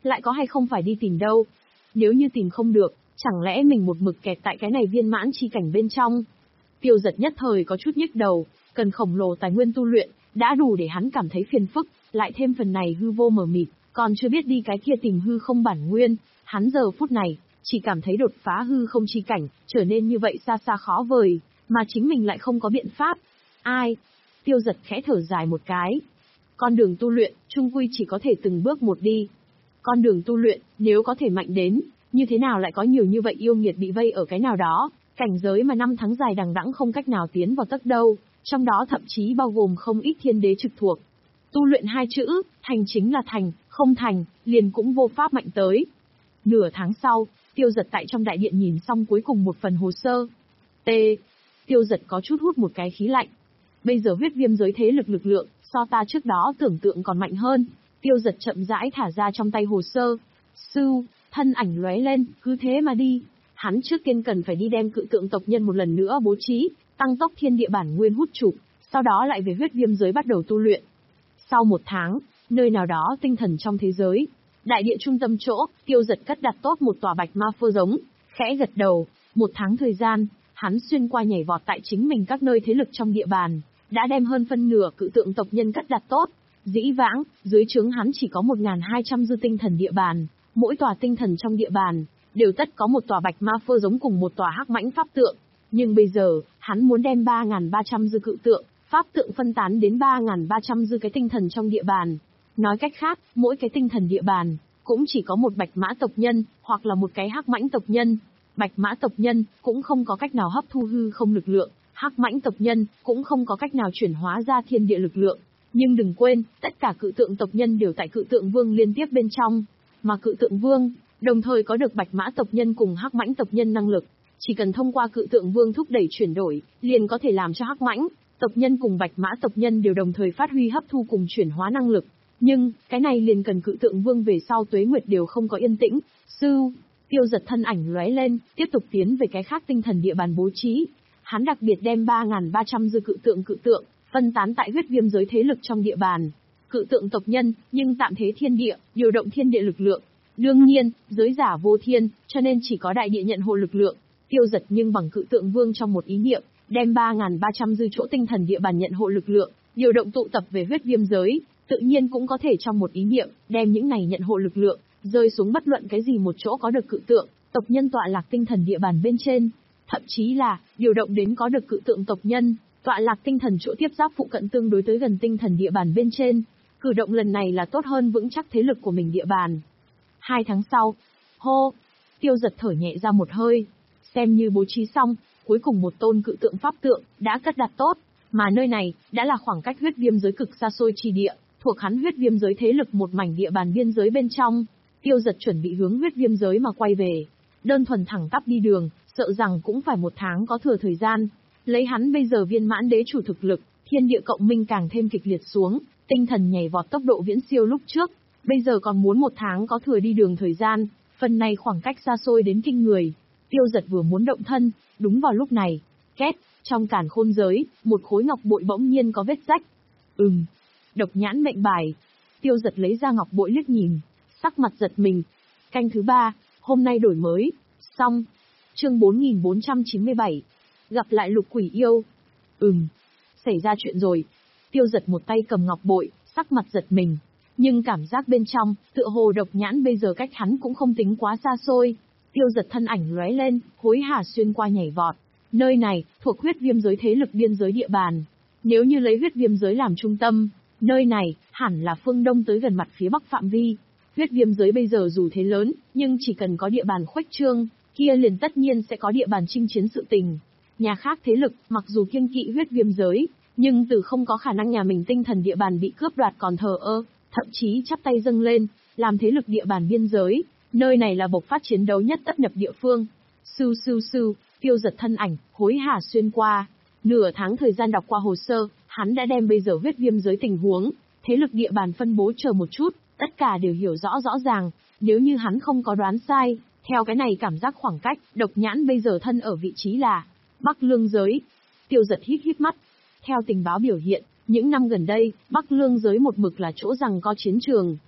lại có hay không phải đi tìm đâu. Nếu như tìm không được, chẳng lẽ mình một mực kẹt tại cái này viên mãn chi cảnh bên trong? Tiêu Giật nhất thời có chút nhức đầu, cần khổng lồ tài nguyên tu luyện, đã đủ để hắn cảm thấy phiền phức, lại thêm phần này hư vô mờ mịt, còn chưa biết đi cái kia tìm hư không bản nguyên, hắn giờ phút này, chỉ cảm thấy đột phá hư không chi cảnh, trở nên như vậy xa xa khó vời, mà chính mình lại không có biện pháp. Ai? Tiêu Giật khẽ thở dài một cái. Con đường tu luyện, chung quy chỉ có thể từng bước một đi. Con đường tu luyện, nếu có thể mạnh đến, như thế nào lại có nhiều như vậy yêu nghiệt bị vây ở cái nào đó, cảnh giới mà năm tháng dài đằng đẵng không cách nào tiến vào tấc đâu, trong đó thậm chí bao gồm không ít thiên đế trực thuộc. Tu luyện hai chữ, thành chính là thành, không thành, liền cũng vô pháp mạnh tới. Nửa tháng sau, Tiêu Giật tại trong đại điện nhìn xong cuối cùng một phần hồ sơ. T. Tiêu Giật có chút hút một cái khí lạnh. Bây giờ huyết viêm giới thế lực lực lượng, so ta trước đó tưởng tượng còn mạnh hơn. Tiêu Giật chậm rãi thả ra trong tay hồ sơ. Sư, thân ảnh lóe lên, cứ thế mà đi. Hắn trước tiên cần phải đi đem cự tượng tộc nhân một lần nữa bố trí, tăng tốc thiên địa bản nguyên hút chụp, sau đó lại về huyết viêm giới bắt đầu tu luyện. Sau một tháng, nơi nào đó tinh thần trong thế giới, đại địa trung tâm chỗ, Tiêu Giật cất đặt tốt một tòa bạch ma phơ giống, khẽ gật đầu, một tháng thời gian, hắn xuyên qua nhảy vọt tại chính mình các nơi thế lực trong địa bàn, đã đem hơn phân nửa cự tượng tộc nhân cất đặt tốt. Dĩ vãng, dưới trướng hắn chỉ có một nghìn hai trăm dư tinh thần địa bàn, mỗi tòa tinh thần trong địa bàn đều tất có một tòa bạch ma phơ giống cùng một tòa hắc mãnh pháp tượng, nhưng bây giờ, hắn muốn đem ba nghìn ba trăm dư cự tượng, pháp tượng phân tán đến ba nghìn ba trăm dư cái tinh thần trong địa bàn. Nói cách khác, mỗi cái tinh thần địa bàn cũng chỉ có một bạch mã tộc nhân, hoặc là một cái hắc mãnh tộc nhân. Bạch mã tộc nhân cũng không có cách nào hấp thu hư không lực lượng, hắc mãnh tộc nhân cũng không có cách nào chuyển hóa ra thiên địa lực lượng. Nhưng đừng quên, tất cả cự tượng tộc nhân đều tại cự tượng vương liên tiếp bên trong, mà cự tượng vương đồng thời có được bạch mã tộc nhân cùng hắc mãnh tộc nhân năng lực, chỉ cần thông qua cự tượng vương thúc đẩy chuyển đổi, liền có thể làm cho hắc mãnh tộc nhân cùng bạch mã tộc nhân đều đồng thời phát huy hấp thu cùng chuyển hóa năng lực. Nhưng, cái này liền cần cự tượng vương về sau tuế nguyệt đều không có yên tĩnh. Sư, Tiêu Giật thân ảnh lóe lên, tiếp tục tiến về cái khác tinh thần địa bàn bố trí. Hắn đặc biệt đem ba nghìn ba trăm dư cự tượng cự tượng, phân tán tại huyết viêm giới thế lực trong địa bàn. Cự tượng tộc nhân, nhưng tạm thế thiên địa, điều động thiên địa lực lượng. Đương nhiên, giới giả vô thiên, cho nên chỉ có đại địa nhận hộ lực lượng. Tiêu Giật nhưng bằng cự tượng vương trong một ý niệm, đem ba nghìn ba trăm dư chỗ tinh thần địa bàn nhận hộ lực lượng, điều động tụ tập về huyết viêm giới, tự nhiên cũng có thể trong một ý niệm, đem những này nhận hộ lực lượng, rơi xuống bất luận cái gì một chỗ có được cự tượng, tộc nhân tọa lạc tinh thần địa bàn bên trên. Thậm chí là, điều động đến có được cự tượng tộc nhân, tọa lạc tinh thần chỗ tiếp giáp phụ cận tương đối tới gần tinh thần địa bàn bên trên. Cử động lần này là tốt hơn vững chắc thế lực của mình địa bàn. Hai tháng sau, hô, Tiêu Giật thở nhẹ ra một hơi, xem như bố trí xong, cuối cùng một tôn cự tượng pháp tượng đã cất đặt tốt, mà nơi này đã là khoảng cách huyết viêm giới cực xa xôi chi địa, thuộc hắn huyết viêm giới thế lực một mảnh địa bàn biên giới bên trong. Tiêu Giật chuẩn bị hướng huyết viêm giới mà quay về, đơn thuần thẳng tắp đi đường, sợ rằng cũng phải một tháng có thừa thời gian. Lấy hắn bây giờ viên mãn đế chủ thực lực, thiên địa cộng minh càng thêm kịch liệt xuống, tinh thần nhảy vọt tốc độ viễn siêu lúc trước, bây giờ còn muốn một tháng có thừa đi đường thời gian, phần này khoảng cách xa xôi đến kinh người. Tiêu Giật vừa muốn động thân, đúng vào lúc này, két, trong càn khôn giới, một khối ngọc bội bỗng nhiên có vết rách. Ừm, độc nhãn mệnh bài. Tiêu Giật lấy ra ngọc bội liếc nhìn, sắc mặt giật mình. Canh thứ ba, hôm nay đổi mới, xong. Chương bốn nghìn bốn trăm chín mươi bảy, gặp lại lục quỷ yêu. Ừm, xảy ra chuyện rồi. Tiêu Giật một tay cầm ngọc bội, sắc mặt giật mình. Nhưng cảm giác bên trong, tựa hồ độc nhãn bây giờ cách hắn cũng không tính quá xa xôi. Tiêu Giật thân ảnh lóe lên, hối hả xuyên qua nhảy vọt. Nơi này, thuộc huyết viêm giới thế lực biên giới địa bàn. Nếu như lấy huyết viêm giới làm trung tâm, nơi này, hẳn là phương đông tới gần mặt phía bắc phạm vi. Huyết viêm giới bây giờ dù thế lớn, nhưng chỉ cần có địa bàn khuếch trương, kia liền tất nhiên sẽ có địa bàn chinh chiến sự tình. Nhà khác thế lực, mặc dù kiêng kỵ huyết viêm giới, nhưng từ không có khả năng nhà mình tinh thần địa bàn bị cướp đoạt còn thờ ơ, thậm chí chắp tay dâng lên, làm thế lực địa bàn biên giới. Nơi này là bộc phát chiến đấu nhất tấp nhập địa phương. Sưu sưu sưu, Tiêu Giật thân ảnh, hối hả xuyên qua. Nửa tháng thời gian đọc qua hồ sơ, hắn đã đem bây giờ huyết viêm giới tình huống, thế lực địa bàn phân bố chờ một chút, tất cả đều hiểu rõ rõ ràng. Nếu như hắn không có đoán sai, theo cái này cảm giác khoảng cách, độc nhãn bây giờ thân ở vị trí là Bắc Lương giới. Tiêu Giật hít hít mắt. Theo tình báo biểu hiện, những năm gần đây, Bắc Lương giới một mực là chỗ rằng có chiến trường.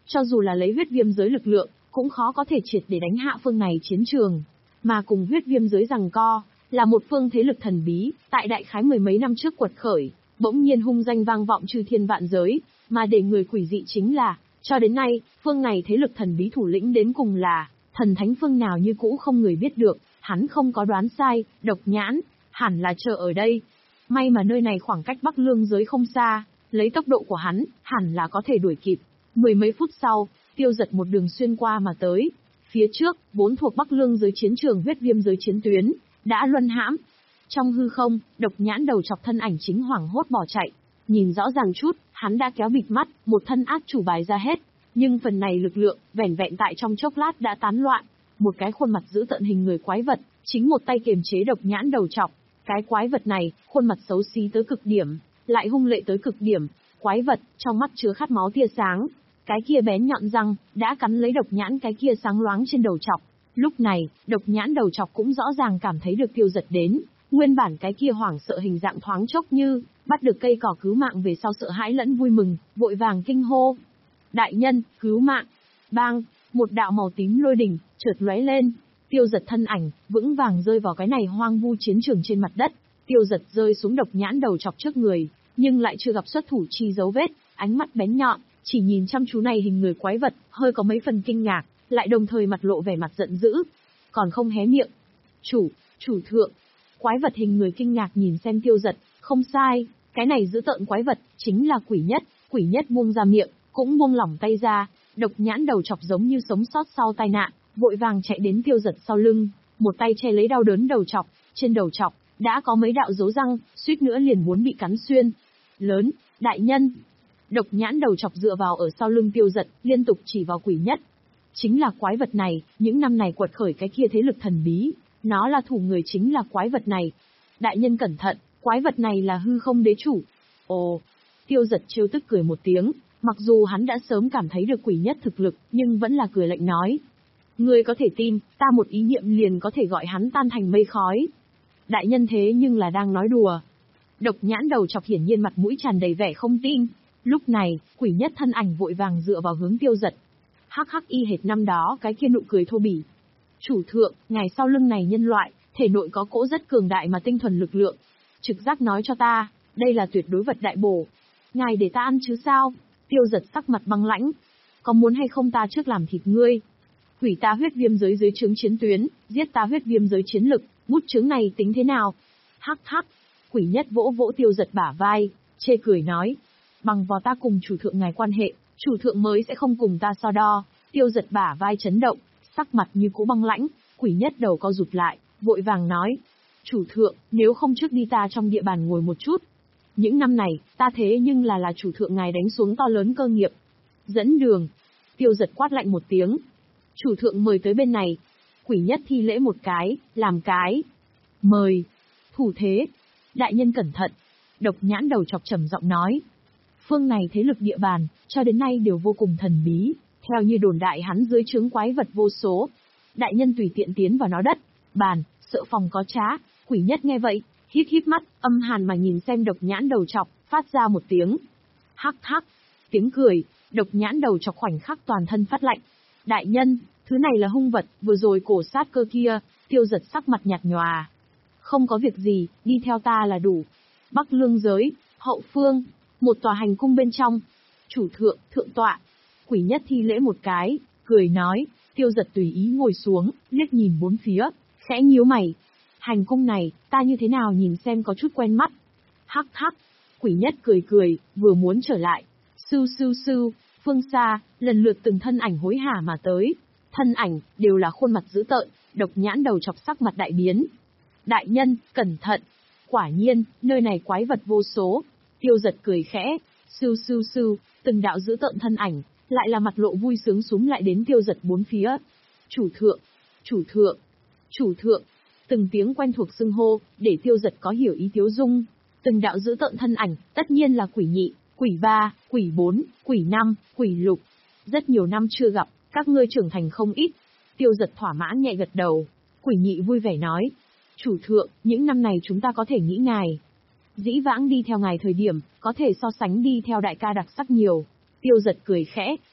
cho dù là lấy huyết viêm giới lực lượng, cũng khó có thể triệt để đánh hạ phương này chiến trường. Mà cùng huyết viêm giới giằng co, là một phương thế lực thần bí, tại đại khái mười mấy năm trước quật khởi, bỗng nhiên hung danh vang vọng chư thiên vạn giới, mà để người quỷ dị chính là, cho đến nay, phương này thế lực thần bí thủ lĩnh đến cùng là thần thánh phương nào như cũ không người biết được, hắn không có đoán sai, Độc Nhãn hẳn là chờ ở đây. May mà nơi này khoảng cách Bắc Lương giới không xa, lấy tốc độ của hắn, hẳn là có thể đuổi kịp. Mười mấy phút sau, Tiêu Dật một đường xuyên qua mà tới. Phía trước, vốn thuộc Bắc Lương giới chiến trường huyết viêm giới chiến tuyến, đã luân hãm. Trong hư không, Độc Nhãn đầu chọc thân ảnh chính hoảng hốt bỏ chạy. Nhìn rõ ràng chút, hắn đã kéo bịt mắt, một thân ác chủ bài ra hết. Nhưng phần này lực lượng, vẻn vẹn tại trong chốc lát đã tán loạn. Một cái khuôn mặt giữ tợn hình người quái vật, chính một tay kiềm chế Độc Nhãn đầu chọc. Cái quái vật này, khuôn mặt xấu xí tới cực điểm, lại hung lệ tới cực điểm. Quái vật, trong mắt chứa khát máu tia sáng. Cái kia bén nhọn răng, đã cắn lấy Độc Nhãn cái kia sáng loáng trên đầu chọc. Lúc này, Độc Nhãn đầu chọc cũng rõ ràng cảm thấy được Tiêu Dật đến. Nguyên bản cái kia hoảng sợ hình dạng thoáng chốc như, bắt được cây cỏ cứu mạng về sau sợ hãi lẫn vui mừng, vội vàng kinh hô. Đại nhân, cứu mạng. Bang, một đạo màu tím lôi đỉnh, chợt lóe lên. Tiêu Dật thân ảnh, vững vàng rơi vào cái này hoang vu chiến trường trên mặt đất. Tiêu Dật rơi xuống Độc Nhãn đầu chọc trước người, nhưng lại chưa gặp xuất thủ chi dấu vết, ánh mắt bén nhọn, chỉ nhìn chăm chú này hình người quái vật, hơi có mấy phần kinh ngạc, lại đồng thời mặt lộ vẻ mặt giận dữ. Còn không hé miệng. Chủ, chủ thượng. Quái vật hình người kinh ngạc nhìn xem Tiêu Dật, không sai, cái này giữ tợn quái vật, chính là Quỷ Nhất. Quỷ Nhất buông ra miệng, cũng buông lỏng tay ra, Độc Nhãn đầu chọc giống như sống sót sau tai nạn, vội vàng chạy đến Tiêu Dật sau lưng, một tay che lấy đau đớn đầu chọc, trên đầu chọc đã có mấy đạo dấu răng, suýt nữa liền muốn bị cắn xuyên. Lớn, đại nhân. Độc Nhãn đầu chọc dựa vào ở sau lưng Tiêu Dật, liên tục chỉ vào Quỷ Nhất. Chính là quái vật này, những năm này quật khởi cái kia thế lực thần bí, nó là thủ người chính là quái vật này. Đại nhân cẩn thận, quái vật này là hư không đế chủ. Ồ, Tiêu Dật trêu tức cười một tiếng, mặc dù hắn đã sớm cảm thấy được Quỷ Nhất thực lực, nhưng vẫn là cười lạnh nói. Ngươi có thể tin, ta một ý niệm liền có thể gọi hắn tan thành mây khói. Đại nhân thế nhưng là đang nói đùa. Độc Nhãn đầu chọc hiển nhiên mặt mũi tràn đầy vẻ không tin. Lúc này, Quỷ Nhất thân ảnh vội vàng dựa vào hướng Tiêu Dật. Hắc hắc y hệt năm đó cái kia nụ cười thô bỉ. Chủ thượng, ngài sau lưng này nhân loại, thể nội có cỗ rất cường đại mà tinh thuần lực lượng. Trực giác nói cho ta, đây là tuyệt đối vật đại bổ. Ngài để ta ăn chứ sao? Tiêu Dật sắc mặt băng lãnh. Có muốn hay không ta trước làm thịt ngươi? Hủy ta huyết viêm giới dưới trướng chiến tuyến, giết ta huyết viêm giới chiến lực, bút trướng này tính thế nào? Hắc hắc. Quỷ Nhất vỗ vỗ Tiêu Dật bả vai, chê cười nói. Bằng vào ta cùng chủ thượng ngài quan hệ, chủ thượng mới sẽ không cùng ta so đo. Tiêu Dật bả vai chấn động, sắc mặt như cũ băng lãnh. Quỷ Nhất đầu co rụt lại, vội vàng nói. Chủ thượng, nếu không trước đi ta trong địa bàn ngồi một chút. Những năm này, ta thế nhưng là là chủ thượng ngài đánh xuống to lớn cơ nghiệp. Dẫn đường. Tiêu Dật quát lạnh một tiếng. Chủ thượng mời tới bên này. Quỷ Nhất thi lễ một cái, làm cái. Mời. Thủ thế. Đại nhân cẩn thận. Độc Nhãn đầu chọc trầm giọng nói. Phương này thế lực địa bàn, cho đến nay đều vô cùng thần bí. Theo như đồn đại hắn dưới trướng quái vật vô số. Đại nhân tùy tiện tiến vào nó đất. Bàn, sợ phòng có trá. Quỷ Nhất nghe vậy, híp híp mắt, âm hàn mà nhìn xem Độc Nhãn đầu chọc, phát ra một tiếng. Hắc hắc. Tiếng cười, Độc Nhãn đầu chọc khoảnh khắc toàn thân phát lạnh. Đại nhân, thứ này là hung vật, vừa rồi cổ sát cơ kia. Tiêu Dật sắc mặt nhạt nhòa. Không có việc gì, đi theo ta là đủ. Bắc Lương giới, hậu phương, một tòa hành cung bên trong. Chủ thượng, thượng tọa. Quỷ Nhất thi lễ một cái, cười nói. Tiêu Dật tùy ý ngồi xuống, liếc nhìn bốn phía, khẽ nhíu mày. Hành cung này, ta như thế nào nhìn xem có chút quen mắt. Hắc hắc. Quỷ Nhất cười cười, vừa muốn trở lại. Sưu sưu sưu, phương xa, lần lượt từng thân ảnh hối hả mà tới. Thân ảnh, đều là khuôn mặt dữ tợn, Độc Nhãn đầu chọc sắc mặt đại biến. Đại nhân, cẩn thận. Quả nhiên, nơi này quái vật vô số. Tiêu Dật cười khẽ, sưu sưu sưu, từng đạo dữ tợn thân ảnh, lại là mặt lộ vui sướng súm lại đến Tiêu Dật bốn phía. Chủ thượng, chủ thượng, chủ thượng. Từng tiếng quen thuộc xưng hô, để Tiêu Dật có hiểu ý Tiếu Dung. Từng đạo dữ tợn thân ảnh, tất nhiên là quỷ nhị, quỷ ba, quỷ bốn, quỷ năm, quỷ lục. Rất nhiều năm chưa gặp, các ngươi trưởng thành không ít. Tiêu Dật thỏa mãn nhẹ gật đầu. Quỷ nhị vui vẻ nói. Chủ thượng, những năm này chúng ta có thể nghĩ ngài. Dĩ vãng đi theo ngài thời điểm, có thể so sánh đi theo đại ca đặc sắc nhiều. Tiêu Dật cười khẽ.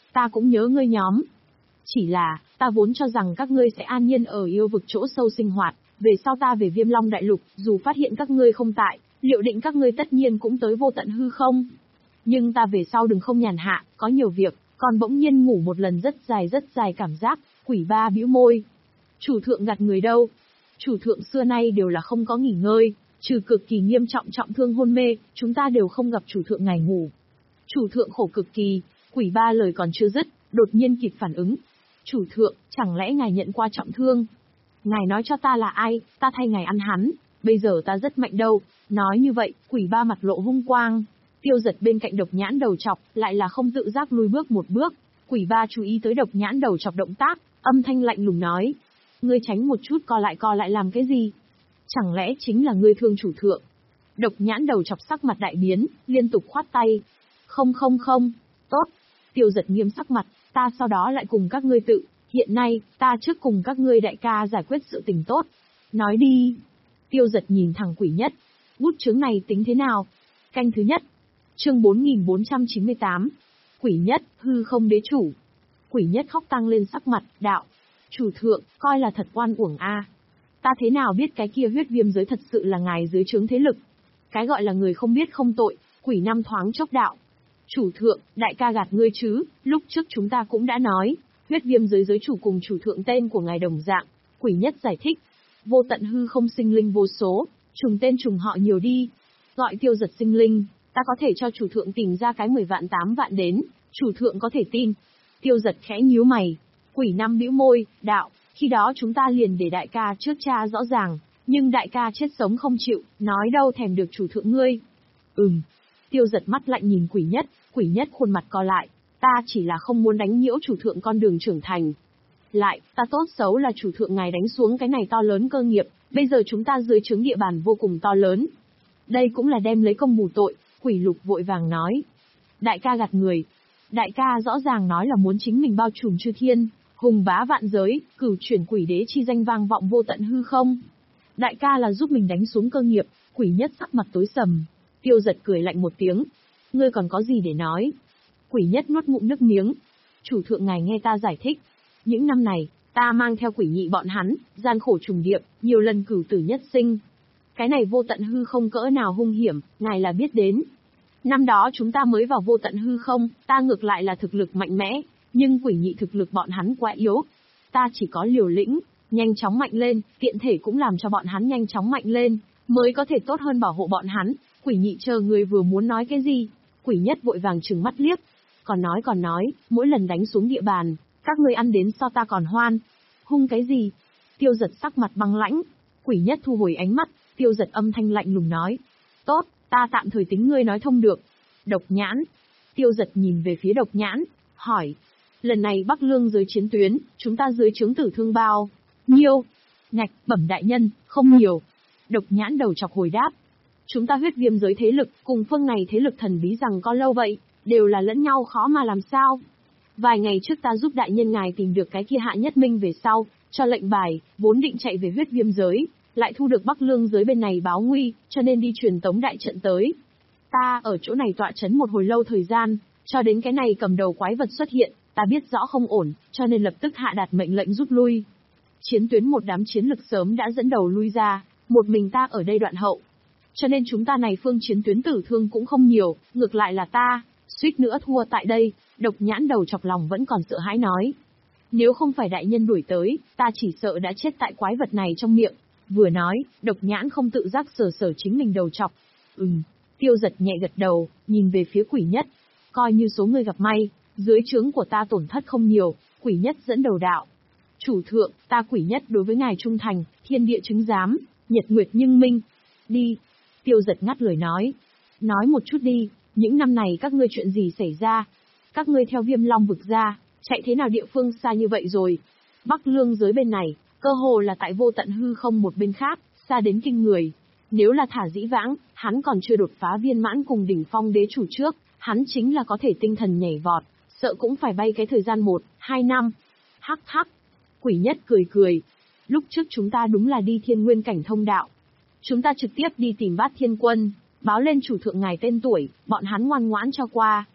ta cũng nhớ ngươi nhóm. Chỉ là, ta vốn cho rằng các ngươi sẽ an nhiên ở yêu vực chỗ sâu sinh hoạt, về sau ta về Viêm Long Đại Lục, dù phát hiện các ngươi không tại, liệu định các ngươi tất nhiên cũng tới vô tận hư không. Nhưng ta về sau đừng không nhàn hạ, có nhiều việc, còn bỗng nhiên ngủ một lần rất dài rất dài cảm giác, Quỷ Ba bĩu môi. Chủ thượng gạt người đâu? Chủ thượng xưa nay đều là không có nghỉ ngơi, trừ cực kỳ nghiêm trọng trọng thương hôn mê, chúng ta đều không gặp chủ thượng ngài ngủ. Chủ thượng khổ cực kỳ, Quỷ Ba lời còn chưa dứt, đột nhiên kịp phản ứng. Chủ thượng, chẳng lẽ ngài nhận qua trọng thương? Ngài nói cho ta là ai, ta thay ngài ăn hắn, bây giờ ta rất mạnh đâu. Nói như vậy, Quỷ Ba mặt lộ hung quang. Tiêu Giật bên cạnh Độc Nhãn đầu chọc, lại là không tự giác lùi bước một bước. Quỷ Ba chú ý tới Độc Nhãn đầu chọc động tác, âm thanh lạnh lùng nói. Ngươi tránh một chút co lại co lại làm cái gì? Chẳng lẽ chính là ngươi thương chủ thượng? Độc Nhãn đầu chọc sắc mặt đại biến, liên tục khoát tay. Không không không, tốt. Tiêu Giật nghiêm sắc mặt, ta sau đó lại cùng các ngươi tự, hiện nay, ta trước cùng các ngươi đại ca giải quyết sự tình tốt. Nói đi. Tiêu Giật nhìn thẳng Quỷ Nhất. Bút chướng này tính thế nào? Canh thứ nhất. Chương bốn nghìn bốn trăm chín mươi tám. Quỷ Nhất, hư không đế chủ. Quỷ Nhất khóc tăng lên sắc mặt, đạo. Chủ thượng, coi là thật oan uổng a. Ta thế nào biết cái kia huyết viêm giới thật sự là ngài dưới trướng thế lực. Cái gọi là người không biết không tội, Quỷ Năm thoáng chốc đạo. Chủ thượng, đại ca gạt ngươi chứ, lúc trước chúng ta cũng đã nói, huyết viêm giới giới chủ cùng chủ thượng tên của ngài đồng dạng. Quỷ Nhất giải thích. Vô tận hư không sinh linh vô số, trùng tên trùng họ nhiều đi. Gọi Tiêu Giật sinh linh, ta có thể cho chủ thượng tìm ra cái mười vạn tám vạn đến, chủ thượng có thể tin. Tiêu Giật khẽ nhíu mày. Quỷ Năm bĩu môi, đạo, khi đó chúng ta liền để đại ca trước cha rõ ràng, nhưng đại ca chết sống không chịu, nói đâu thèm được chủ thượng ngươi. Ừm. Tiêu Giật mắt lạnh nhìn Quỷ Nhất, Quỷ Nhất khuôn mặt co lại, ta chỉ là không muốn đánh nhiễu chủ thượng con đường trưởng thành. Lại, ta tốt xấu là chủ thượng ngài đánh xuống cái này to lớn cơ nghiệp, bây giờ chúng ta dưới trướng địa bàn vô cùng to lớn. Đây cũng là đem lấy công bù tội, Quỷ Lục vội vàng nói. Đại ca gạt người. Đại ca rõ ràng nói là muốn chính mình bao trùm chư thiên, hùng bá vạn giới, cửu chuyển quỷ đế chi danh vang vọng vô tận hư không. Đại ca là giúp mình đánh xuống cơ nghiệp. Quỷ Nhất sắc mặt tối sầm. Tiêu Giật cười lạnh một tiếng. Ngươi còn có gì để nói? Quỷ Nhất nuốt ngụm nước miếng. Chủ thượng ngài nghe ta giải thích. Những năm này, ta mang theo Quỷ Nhị bọn hắn, gian khổ trùng điệp, nhiều lần cửu tử nhất sinh. Cái này vô tận hư không cỡ nào hung hiểm, ngài là biết đến. Năm đó chúng ta mới vào vô tận hư không, ta ngược lại là thực lực mạnh mẽ, nhưng Quỷ Nhị thực lực bọn hắn quá yếu. Ta chỉ có liều lĩnh, nhanh chóng mạnh lên, tiện thể cũng làm cho bọn hắn nhanh chóng mạnh lên, mới có thể tốt hơn bảo hộ bọn hắn. Quỷ Nhị chờ người vừa muốn nói cái gì, Quỷ Nhất vội vàng trừng mắt liếc. Còn nói còn nói, mỗi lần đánh xuống địa bàn, các ngươi ăn đến so ta còn hoan. Hung cái gì? Tiêu Giật sắc mặt băng lãnh. Quỷ Nhất thu hồi ánh mắt, Tiêu Giật âm thanh lạnh lùng nói. Tốt, ta tạm thời tính ngươi nói thông được. Độc Nhãn. Tiêu Giật nhìn về phía Độc Nhãn, hỏi. Lần này Bắc Lương dưới chiến tuyến, chúng ta dưới trướng tử thương bao nhiêu? Ngạch, bẩm đại nhân, không nhiều. Độc Nhãn đầu chọc hồi đáp. Chúng ta huyết viêm giới thế lực, cùng phương này thế lực thần bí rằng có lâu vậy, đều là lẫn nhau khó mà làm sao. Vài ngày trước ta giúp đại nhân ngài tìm được cái kia Hạ Nhất Minh về sau, cho lệnh bài, vốn định chạy về huyết viêm giới, lại thu được Bắc Lương giới bên này báo nguy, cho nên đi truyền tống đại trận tới. Ta ở chỗ này tọa chấn một hồi lâu thời gian, cho đến cái này cầm đầu quái vật xuất hiện, ta biết rõ không ổn, cho nên lập tức hạ đạt mệnh lệnh rút lui. Chiến tuyến một đám chiến lực sớm đã dẫn đầu lui ra, một mình ta ở đây đoạn hậu. Cho nên chúng ta này phương chiến tuyến tử thương cũng không nhiều, ngược lại là ta, suýt nữa thua tại đây. Độc Nhãn đầu chọc lòng vẫn còn sợ hãi nói. Nếu không phải đại nhân đuổi tới, ta chỉ sợ đã chết tại quái vật này trong miệng. Vừa nói, Độc Nhãn không tự giác sờ sờ chính mình đầu chọc. Ừm, Tiêu Giật nhẹ gật đầu, nhìn về phía Quỷ Nhất. Coi như số người gặp may, dưới trướng của ta tổn thất không nhiều. Quỷ Nhất dẫn đầu đạo. Chủ thượng, ta Quỷ Nhất đối với ngài trung thành, thiên địa chứng giám, nhật nguyệt nhưng minh. Đi. Tiêu Giật ngắt lời nói. Nói một chút đi, những năm này các ngươi chuyện gì xảy ra? Các ngươi theo Viêm Long vực ra, chạy thế nào địa phương xa như vậy rồi? Bắc Lương giới bên này, cơ hồ là tại vô tận hư không một bên khác, xa đến kinh người. Nếu là thả dĩ vãng, hắn còn chưa đột phá viên mãn cùng đỉnh phong đế chủ trước, hắn chính là có thể tinh thần nhảy vọt, sợ cũng phải bay cái thời gian một, hai năm. Hắc hắc. Quỷ Nhất cười cười. Lúc trước chúng ta đúng là đi thiên nguyên cảnh thông đạo. Chúng ta trực tiếp đi tìm Bát Thiên Quân, báo lên chủ thượng ngài tên tuổi, bọn hắn ngoan ngoãn cho qua.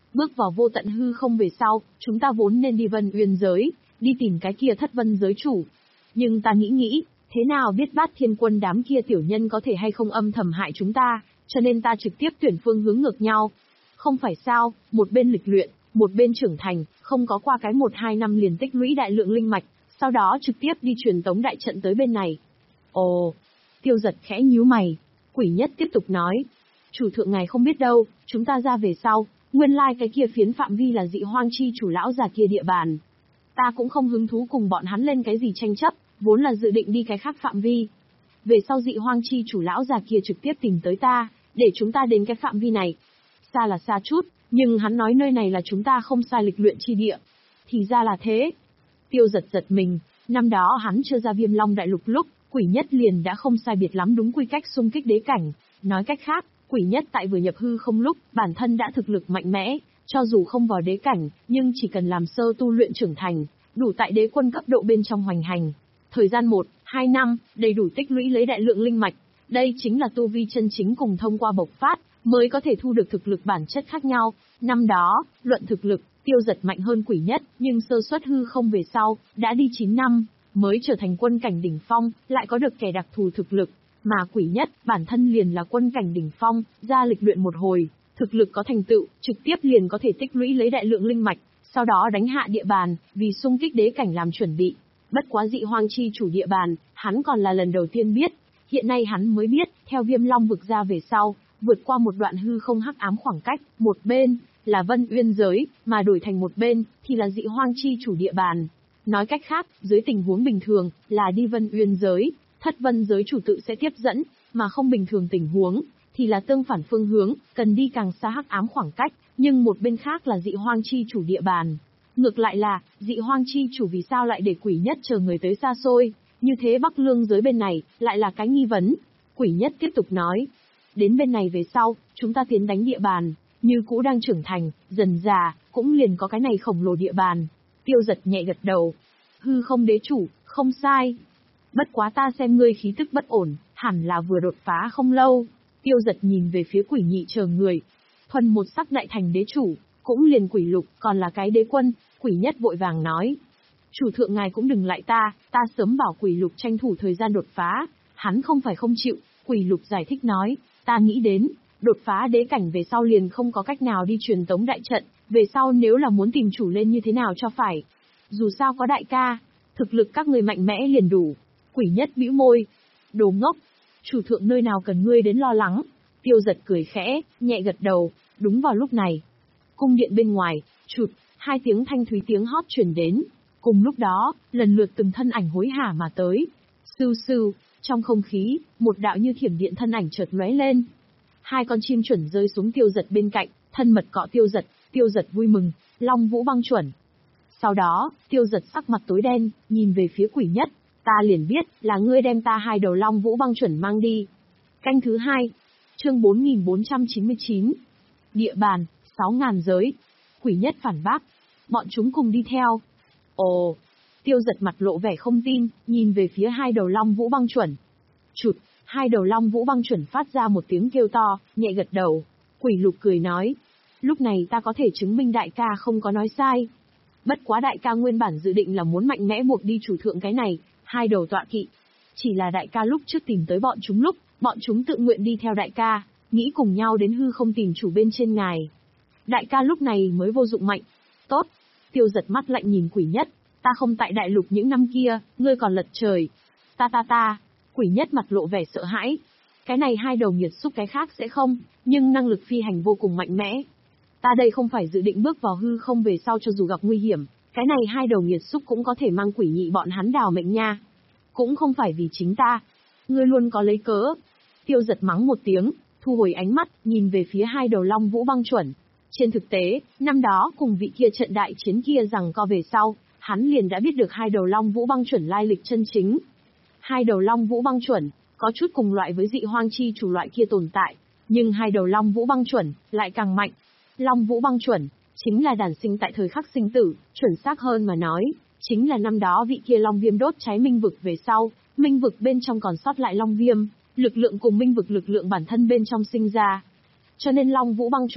Bước vào vô tận hư không về sau, chúng ta vốn nên đi Vân Uyên giới, đi tìm cái kia thất vân giới chủ. Nhưng ta nghĩ nghĩ, thế nào biết Bát Thiên Quân đám kia tiểu nhân có thể hay không âm thầm hại chúng ta, cho nên ta trực tiếp tuyển phương hướng ngược nhau. Không phải sao, một bên lịch luyện, một bên trưởng thành, không có qua cái một hai năm liền tích lũy đại lượng linh mạch, sau đó trực tiếp đi truyền tống đại trận tới bên này. Ồ, Tiêu Giật khẽ nhíu mày. Quỷ Nhất tiếp tục nói, chủ thượng ngài không biết đâu, chúng ta ra về sau, nguyên lai cái kia phiến phạm vi là Dị Hoang chi chủ lão già kia địa bàn. Ta cũng không hứng thú cùng bọn hắn lên cái gì tranh chấp, vốn là dự định đi cái khác phạm vi. Về sau Dị Hoang chi chủ lão già kia trực tiếp tìm tới ta, để chúng ta đến cái phạm vi này. Xa là xa chút, nhưng hắn nói nơi này là chúng ta không sai lịch luyện chi địa. Thì ra là thế. Tiêu Giật giật mình, năm đó hắn chưa ra Viêm Long đại lục lúc, Quỷ Nhất liền đã không sai biệt lắm đúng quy cách xung kích đế cảnh. Nói cách khác, Quỷ Nhất tại vừa nhập hư không lúc, bản thân đã thực lực mạnh mẽ, cho dù không vào đế cảnh, nhưng chỉ cần làm sơ tu luyện trưởng thành, đủ tại đế quân cấp độ bên trong hoành hành. Thời gian một, hai năm, đầy đủ tích lũy lấy đại lượng linh mạch. Đây chính là tu vi chân chính cùng thông qua bộc phát, mới có thể thu được thực lực bản chất khác nhau. Năm đó, luận thực lực, Tiêu Giật mạnh hơn Quỷ Nhất, nhưng sơ suất hư không về sau, đã đi chín năm, mới trở thành quân cảnh đỉnh phong, lại có được kẻ đặc thù thực lực. Mà Quỷ Nhất, bản thân liền là quân cảnh đỉnh phong, ra lịch luyện một hồi, thực lực có thành tựu, trực tiếp liền có thể tích lũy lấy đại lượng linh mạch, sau đó đánh hạ địa bàn, vì xung kích đế cảnh làm chuẩn bị. Bất quá Dị Hoang chi chủ địa bàn, hắn còn là lần đầu tiên biết, hiện nay hắn mới biết, theo Viêm Long vực ra về sau, vượt qua một đoạn hư không hắc ám khoảng cách, một bên là Vân Uyên giới, mà đổi thành một bên thì là Dị Hoang chi chủ địa bàn. Nói cách khác, dưới tình huống bình thường là đi Vân Uyên giới, Thất Vân giới chủ tự sẽ tiếp dẫn, mà không bình thường tình huống thì là tương phản phương hướng, cần đi càng xa hắc ám khoảng cách, nhưng một bên khác là Dị Hoang chi chủ địa bàn. Ngược lại là, Dị Hoang chi chủ vì sao lại để Quỷ Nhất chờ người tới xa xôi, như thế Bắc Lương giới bên này lại là cái nghi vấn. Quỷ Nhất tiếp tục nói, đến bên này về sau, chúng ta tiến đánh địa bàn, như cũ đang trưởng thành, dần già, cũng liền có cái này khổng lồ địa bàn. Tiêu Giật nhẹ gật đầu, hư không đế chủ, không sai. Bất quá ta xem ngươi khí tức bất ổn, hẳn là vừa đột phá không lâu. Tiêu Giật nhìn về phía Quỷ Nhị chờ người, thuần một sắc đại thành đế chủ, cũng liền Quỷ Lục, còn là cái đế quân. Quỷ Nhất vội vàng nói, chủ thượng ngài cũng đừng lại ta, ta sớm bảo Quỷ Lục tranh thủ thời gian đột phá, hắn không phải không chịu. Quỷ Lục giải thích nói, ta nghĩ đến, đột phá đế cảnh về sau liền không có cách nào đi truyền tống đại trận, về sau nếu là muốn tìm chủ lên như thế nào cho phải. Dù sao có đại ca, thực lực các người mạnh mẽ liền đủ. Quỷ Nhất bĩu môi, đồ ngốc, chủ thượng nơi nào cần ngươi đến lo lắng. Tiêu Giật cười khẽ, nhẹ gật đầu. Đúng vào lúc này, cung điện bên ngoài, chụt, hai tiếng thanh thúy tiếng hót truyền đến. Cùng lúc đó, lần lượt từng thân ảnh hối hả mà tới. Sưu sưu, trong không khí, một đạo như thiểm điện thân ảnh chợt lóe lên. Hai con chim chuẩn rơi xuống Tiêu Giật bên cạnh, thân mật cọ Tiêu Giật. Tiêu Giật vui mừng, Long Vũ Băng Chuẩn. Sau đó, Tiêu Giật sắc mặt tối đen, nhìn về phía Quỷ Nhất, ta liền biết là ngươi đem ta hai đầu Long Vũ Băng Chuẩn mang đi. Canh thứ hai, chương bốn nghìn bốn trăm chín mươi chín. Địa bàn, sáu ngàn giới. Quỷ Nhất phản bác, bọn chúng cùng đi theo. Ồ, Tiêu Giật mặt lộ vẻ không tin, nhìn về phía hai đầu Long Vũ Băng Chuẩn. Chụt, hai đầu Long Vũ Băng Chuẩn phát ra một tiếng kêu to, nhẹ gật đầu. Quỷ Lục cười nói, lúc này ta có thể chứng minh đại ca không có nói sai. Bất quá đại ca nguyên bản dự định là muốn mạnh mẽ buộc đi chủ thượng cái này, hai đầu tọa kỵ. Chỉ là đại ca lúc trước tìm tới bọn chúng lúc, bọn chúng tự nguyện đi theo đại ca, nghĩ cùng nhau đến hư không tìm chủ bên trên ngài. Đại ca lúc này mới vô dụng mạnh. Tốt. Tiêu Giật mắt lạnh nhìn Quỷ Nhất, ta không tại đại lục những năm kia, ngươi còn lật trời. Ta ta ta. Quỷ Nhất mặt lộ vẻ sợ hãi. Cái này hai đầu nghiệt xúc cái khác sẽ không, nhưng năng lực phi hành vô cùng mạnh mẽ. Ta đây không phải dự định bước vào hư không về sau cho dù gặp nguy hiểm, cái này hai đầu nghiệt xúc cũng có thể mang Quỷ Nhị bọn hắn đào mệnh nha. Cũng không phải vì chính ta. Ngươi luôn có lấy cớ. Tiêu Giật mắng một tiếng, thu hồi ánh mắt, nhìn về phía hai đầu Long Vũ Băng Chuẩn. Trên thực tế, năm đó cùng vị kia trận đại chiến kia rằng co về sau, hắn liền đã biết được hai đầu Long Vũ Băng Chuẩn lai lịch chân chính. Hai đầu Long Vũ Băng Chuẩn, có chút cùng loại với Dị Hoang chi chủ loại kia tồn tại, nhưng hai đầu Long Vũ Băng Chuẩn lại càng mạnh. Long Vũ Băng Chuẩn chính là đản sinh tại thời khắc sinh tử, chuẩn xác hơn mà nói, chính là năm đó vị kia Long Viêm đốt cháy Minh vực về sau, Minh vực bên trong còn sót lại Long Viêm, lực lượng cùng Minh vực lực lượng bản thân bên trong sinh ra. Cho nên Long Vũ Băng Chuẩn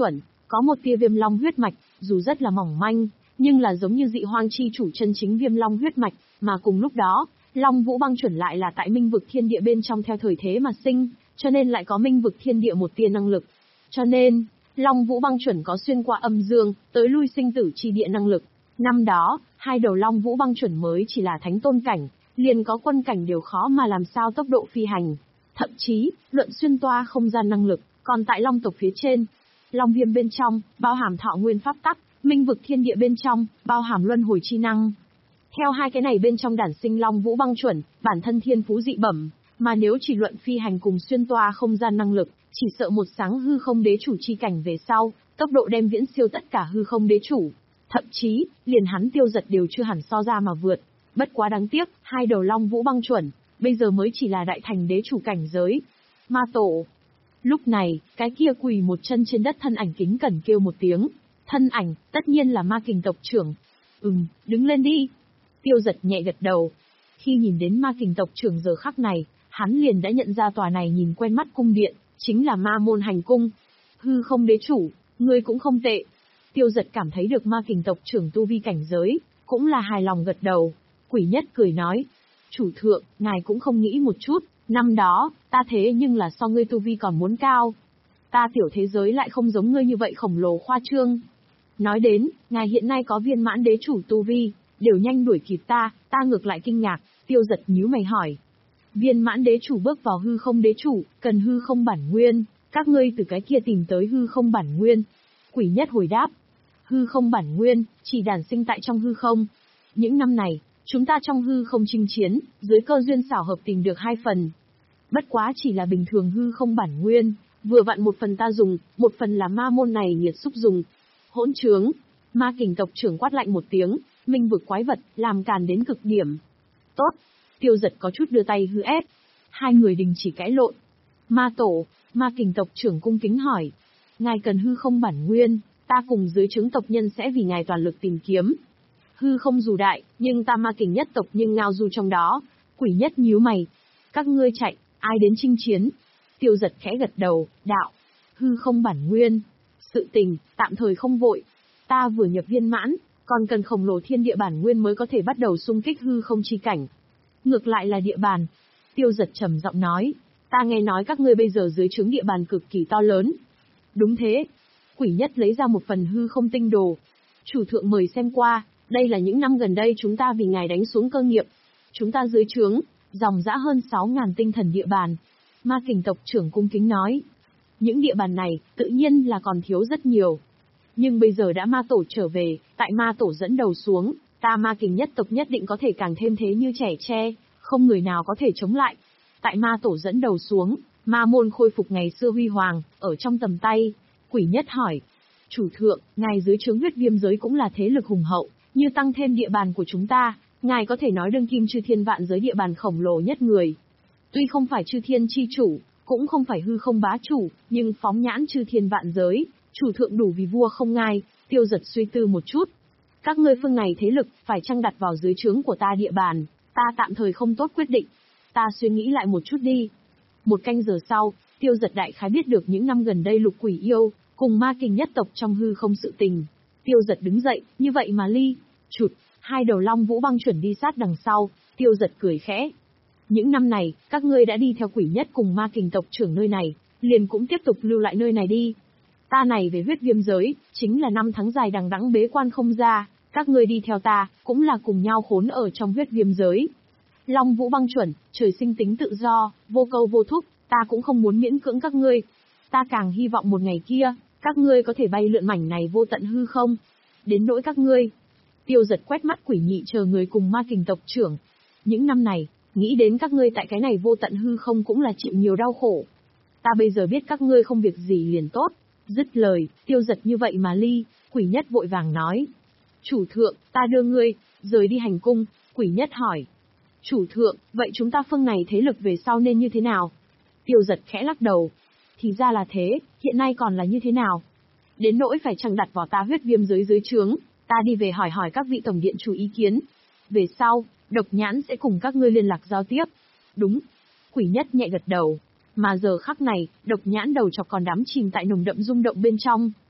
có một tia viêm long huyết mạch, dù rất là mỏng manh, nhưng là giống như dị hoang chi chủ chân chính viêm long huyết mạch, mà cùng lúc đó, Long Vũ Băng Chuẩn lại là tại minh vực thiên địa bên trong theo thời thế mà sinh, cho nên lại có minh vực thiên địa một tia năng lực. Cho nên, Long Vũ Băng Chuẩn có xuyên qua âm dương, tới lui sinh tử chi địa năng lực. Năm đó, hai đầu Long Vũ Băng Chuẩn mới chỉ là thánh tôn cảnh, liền có quân cảnh đều khó mà làm sao tốc độ phi hành. Thậm chí, luận xuyên toa không gian năng lực, còn tại Long tộc phía trên. Long Viêm bên trong, bao hàm thọ nguyên pháp tắc, minh vực thiên địa bên trong, bao hàm luân hồi chi năng. Theo hai cái này bên trong đản sinh Long Vũ Băng Chuẩn, bản thân thiên phú dị bẩm, mà nếu chỉ luận phi hành cùng xuyên toa không gian năng lực, chỉ sợ một sáng hư không đế chủ chi cảnh về sau, tốc độ đem viễn siêu tất cả hư không đế chủ. Thậm chí, liền hắn Tiêu Giật đều chưa hẳn so ra mà vượt. Bất quá đáng tiếc, hai đầu Long Vũ Băng Chuẩn, bây giờ mới chỉ là đại thành đế chủ cảnh giới. Ma tổ. Lúc này, cái kia quỳ một chân trên đất thân ảnh kính cẩn kêu một tiếng. Thân ảnh, tất nhiên là Ma Kình tộc trưởng. Ừm, đứng lên đi. Tiêu Giật nhẹ gật đầu. Khi nhìn đến Ma Kình tộc trưởng giờ khắc này, hắn liền đã nhận ra tòa này nhìn quen mắt cung điện, chính là Ma Môn Hành Cung. Hư không đế chủ, ngươi cũng không tệ. Tiêu Giật cảm thấy được Ma Kình tộc trưởng tu vi cảnh giới, cũng là hài lòng gật đầu. Quỷ Nhất cười nói, chủ thượng, ngài cũng không nghĩ một chút, năm đó, ta thế nhưng là so ngươi tu vi còn muốn cao. Ta tiểu thế giới lại không giống ngươi như vậy khổng lồ khoa trương. Nói đến, ngài hiện nay có viên mãn đế chủ tu vi, đều nhanh đuổi kịp ta, ta ngược lại kinh ngạc. Tiêu Giật nhíu mày hỏi. Viên mãn đế chủ bước vào hư không đế chủ, cần hư không bản nguyên, các ngươi từ cái kia tìm tới hư không bản nguyên. Quỷ Nhất hồi đáp. Hư không bản nguyên, chỉ đản sinh tại trong hư không. Những năm này, chúng ta trong hư không chinh chiến, dưới cơ duyên xảo hợp tìm được hai phần. Bất quá chỉ là bình thường hư không bản nguyên, vừa vặn một phần ta dùng, một phần là ma môn này nhiệt xúc dùng. Hỗn trướng, Ma Kình tộc trưởng quát lạnh một tiếng, minh vực quái vật, làm càn đến cực điểm. Tốt, Tiêu Giật có chút đưa tay hư ép. Hai người đình chỉ cãi lộn. Ma tổ, Ma Kình tộc trưởng cung kính hỏi. Ngài cần hư không bản nguyên, ta cùng dưới trướng tộc nhân sẽ vì ngài toàn lực tìm kiếm. Hư không dù đại, nhưng ta Ma Kình nhất tộc nhưng ngao du trong đó. Quỷ Nhất nhíu mày. Các ngươi chạy, ai đến chinh chiến? Tiêu Giật khẽ gật đầu, đạo. Hư không bản nguyên. Sự tình, tạm thời không vội. Ta vừa nhập viên mãn, còn cần khổng lồ thiên địa bản nguyên mới có thể bắt đầu xung kích hư không chi cảnh. Ngược lại là địa bàn. Tiêu Giật trầm giọng nói. Ta nghe nói các ngươi bây giờ dưới trướng địa bàn cực kỳ to lớn. Đúng thế. Quỷ Nhất lấy ra một phần hư không tinh đồ. Chủ thượng mời xem qua, đây là những năm gần đây chúng ta vì ngài đánh xuống cơ nghiệp. Chúng ta dưới trướng, dòng dã hơn sáu ngàn tinh thần địa bàn. Ma Kình tộc trưởng cung kính nói. Những địa bàn này, tự nhiên là còn thiếu rất nhiều. Nhưng bây giờ đã Ma Tổ trở về, tại Ma Tổ dẫn đầu xuống, ta Ma Kình nhất tộc nhất định có thể càng thêm thế như trẻ tre, không người nào có thể chống lại. Tại Ma Tổ dẫn đầu xuống, Ma môn khôi phục ngày xưa huy hoàng, ở trong tầm tay. Quỷ Nhất hỏi. Chủ thượng, ngài dưới trướng huyết viêm giới cũng là thế lực hùng hậu, như tăng thêm địa bàn của chúng ta, ngài có thể nói đương kim chư thiên vạn giới địa bàn khổng lồ nhất người. Tuy không phải chư thiên chi chủ, cũng không phải hư không bá chủ, nhưng phóng nhãn chư thiên vạn giới, chủ thượng đủ vì vua không ngai. Tiêu Giật suy tư một chút. Các ngươi phương này thế lực, phải chăng đặt vào dưới trướng của ta địa bàn, ta tạm thời không tốt quyết định. Ta suy nghĩ lại một chút đi. Một canh giờ sau, Tiêu Giật đại khái biết được những năm gần đây Lục Quỷ Yêu, cùng Ma Kình nhất tộc trong hư không sự tình. Tiêu Giật đứng dậy, như vậy mà ly, chụt, hai đầu Long Vũ Băng Chuẩn đi sát đằng sau. Tiêu Giật cười khẽ. Những năm này, các ngươi đã đi theo Quỷ Nhất cùng Ma Kình tộc trưởng nơi này, liền cũng tiếp tục lưu lại nơi này đi. Ta này về huyết viêm giới, chính là năm tháng dài đằng đẵng bế quan không ra, các ngươi đi theo ta, cũng là cùng nhau khốn ở trong huyết viêm giới. Long Vũ Băng Chuẩn, trời sinh tính tự do, vô câu vô thúc, ta cũng không muốn miễn cưỡng các ngươi. Ta càng hy vọng một ngày kia, các ngươi có thể bay lượn mảnh này vô tận hư không. Đến nỗi các ngươi. Tiêu Giật quét mắt Quỷ Nhị chờ người cùng Ma Kình tộc trưởng. Những năm này, nghĩ đến các ngươi tại cái này vô tận hư không cũng là chịu nhiều đau khổ. Ta bây giờ biết các ngươi không việc gì liền tốt. Dứt lời, Tiêu Giật như vậy mà ly. Quỷ Nhất vội vàng nói. Chủ thượng, ta đưa ngươi, rời đi hành cung. Quỷ Nhất hỏi. Chủ thượng, vậy chúng ta phương này thế lực về sau nên như thế nào? Tiêu Giật khẽ lắc đầu. Thì ra là thế, hiện nay còn là như thế nào? Đến nỗi phải chăng đặt vào ta huyết viêm giới dưới trướng, ta đi về hỏi hỏi các vị tổng điện chủ ý kiến. Về sau, Độc Nhãn sẽ cùng các ngươi liên lạc giao tiếp. Đúng. Quỷ Nhất nhẹ gật đầu. Mà giờ khắc này, Độc Nhãn đầu chọc còn đắm chìm tại nồng đậm rung động bên trong.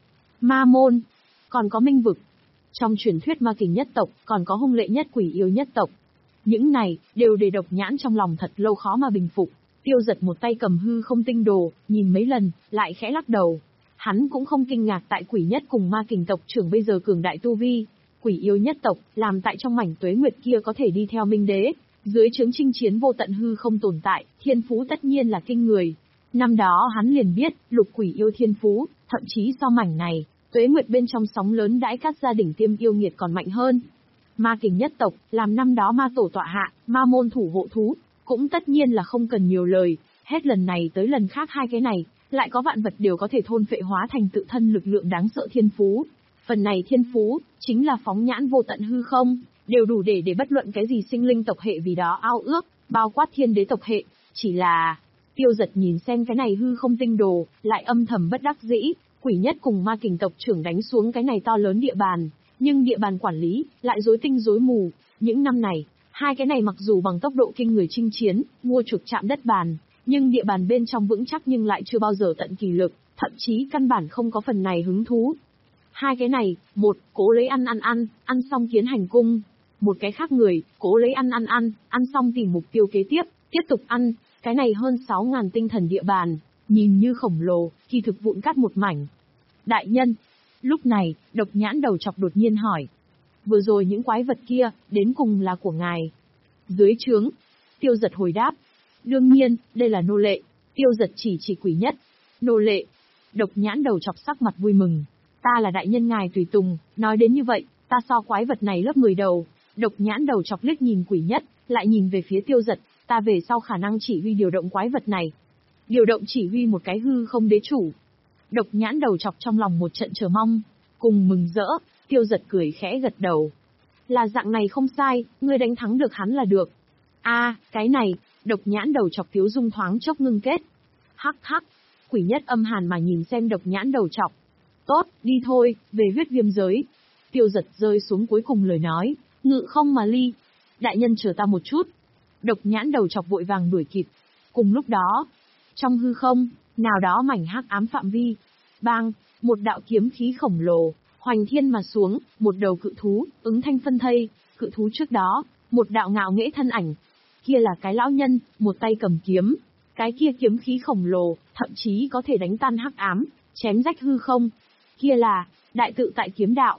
ma môn, còn có minh vực. Trong truyền thuyết ma kình nhất tộc, còn có hung lệ nhất quỷ yêu nhất tộc. Những này, đều để Độc Nhãn trong lòng thật lâu khó mà bình phục. Tiêu Giật một tay cầm hư không tinh đồ, nhìn mấy lần, lại khẽ lắc đầu. Hắn cũng không kinh ngạc tại quỷ nhất cùng ma kình tộc trưởng bây giờ cường đại tu vi. Quỷ yêu nhất tộc, làm tại trong mảnh tuế nguyệt kia có thể đi theo minh đế. Dưới trướng chinh chiến vô tận hư không tồn tại, thiên phú tất nhiên là kinh người. Năm đó hắn liền biết, lục quỷ yêu thiên phú, thậm chí so mảnh này, tuế nguyệt bên trong sóng lớn đãi các gia đỉnh tiêm yêu nghiệt còn mạnh hơn. Ma kình nhất tộc, làm năm đó ma tổ tọa hạ, ma môn thủ hộ thú, cũng tất nhiên là không cần nhiều lời, hết lần này tới lần khác hai cái này, lại có vạn vật đều có thể thôn phệ hóa thành tự thân lực lượng đáng sợ thiên phú. Phần này thiên phú, chính là phóng nhãn vô tận hư không, đều đủ để để bất luận cái gì sinh linh tộc hệ vì đó ao ước, bao quát thiên đế tộc hệ, chỉ là... Tiêu Giật nhìn xem cái này hư không tinh đồ, lại âm thầm bất đắc dĩ, quỷ nhất cùng ma kình tộc trưởng đánh xuống cái này to lớn địa bàn, nhưng địa bàn quản lý, lại rối tinh rối mù, những năm này, hai cái này mặc dù bằng tốc độ kinh người chinh chiến, mua chuộc chạm đất bàn, nhưng địa bàn bên trong vững chắc nhưng lại chưa bao giờ tận kỳ lực, thậm chí căn bản không có phần này hứng thú. Hai cái này, một, cố lấy ăn ăn ăn, ăn xong kiến hành cung, một cái khác người, cố lấy ăn ăn ăn, ăn xong tìm mục tiêu kế tiếp, tiếp tục ăn. Cái này hơn sáu ngàn tinh thần địa bàn, nhìn như khổng lồ, kỳ thực vụn cắt một mảnh. Đại nhân, lúc này, Độc Nhãn đầu chọc đột nhiên hỏi. Vừa rồi những quái vật kia, đến cùng là của ngài. Dưới trướng, Tiêu Giật hồi đáp. Đương nhiên, đây là nô lệ. Tiêu Giật chỉ chỉ quỷ nhất. Nô lệ. Độc Nhãn đầu chọc sắc mặt vui mừng. Ta là đại nhân ngài tùy tùng, nói đến như vậy, ta so quái vật này lớp mười đầu. Độc Nhãn đầu chọc liếc nhìn quỷ nhất, lại nhìn về phía Tiêu Giật. Ta về sau khả năng chỉ huy điều động quái vật này. Điều động chỉ huy một cái hư không đế chủ. Độc Nhãn đầu chọc trong lòng một trận chờ mong. Cùng mừng rỡ, Tiêu Giật cười khẽ gật đầu. Là dạng này không sai, ngươi đánh thắng được hắn là được. A, à, cái này, Độc Nhãn đầu chọc thiếu dung thoáng chốc ngưng kết. Hắc hắc, quỷ nhất âm hàn mà nhìn xem Độc Nhãn đầu chọc. Tốt, đi thôi, về huyết viêm giới. Tiêu Giật rơi xuống cuối cùng lời nói, ngự không mà ly. Đại nhân chờ ta một chút. Độc Nhãn đầu chọc vội vàng đuổi kịp. Cùng lúc đó, trong hư không, nào đó mảnh hắc ám phạm vi, bang, một đạo kiếm khí khổng lồ, hoành thiên mà xuống, một đầu cự thú, ứng thanh phân thây, cự thú trước đó, một đạo ngạo nghễ thân ảnh. Kia là cái lão nhân, một tay cầm kiếm. Cái kia kiếm khí khổng lồ, thậm chí có thể đánh tan hắc ám, chém rách hư không. Kia là, đại tự tại kiếm đạo.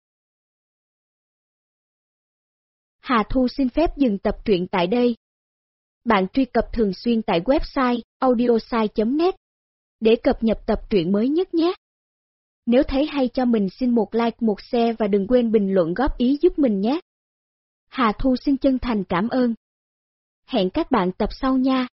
Hà Thu xin phép dừng tập truyện tại đây. Bạn truy cập thường xuyên tại website audiosai chấm net để cập nhật tập truyện mới nhất nhé. Nếu thấy hay cho mình xin một like, một share và đừng quên bình luận góp ý giúp mình nhé. Hà Thu xin chân thành cảm ơn. Hẹn các bạn tập sau nha.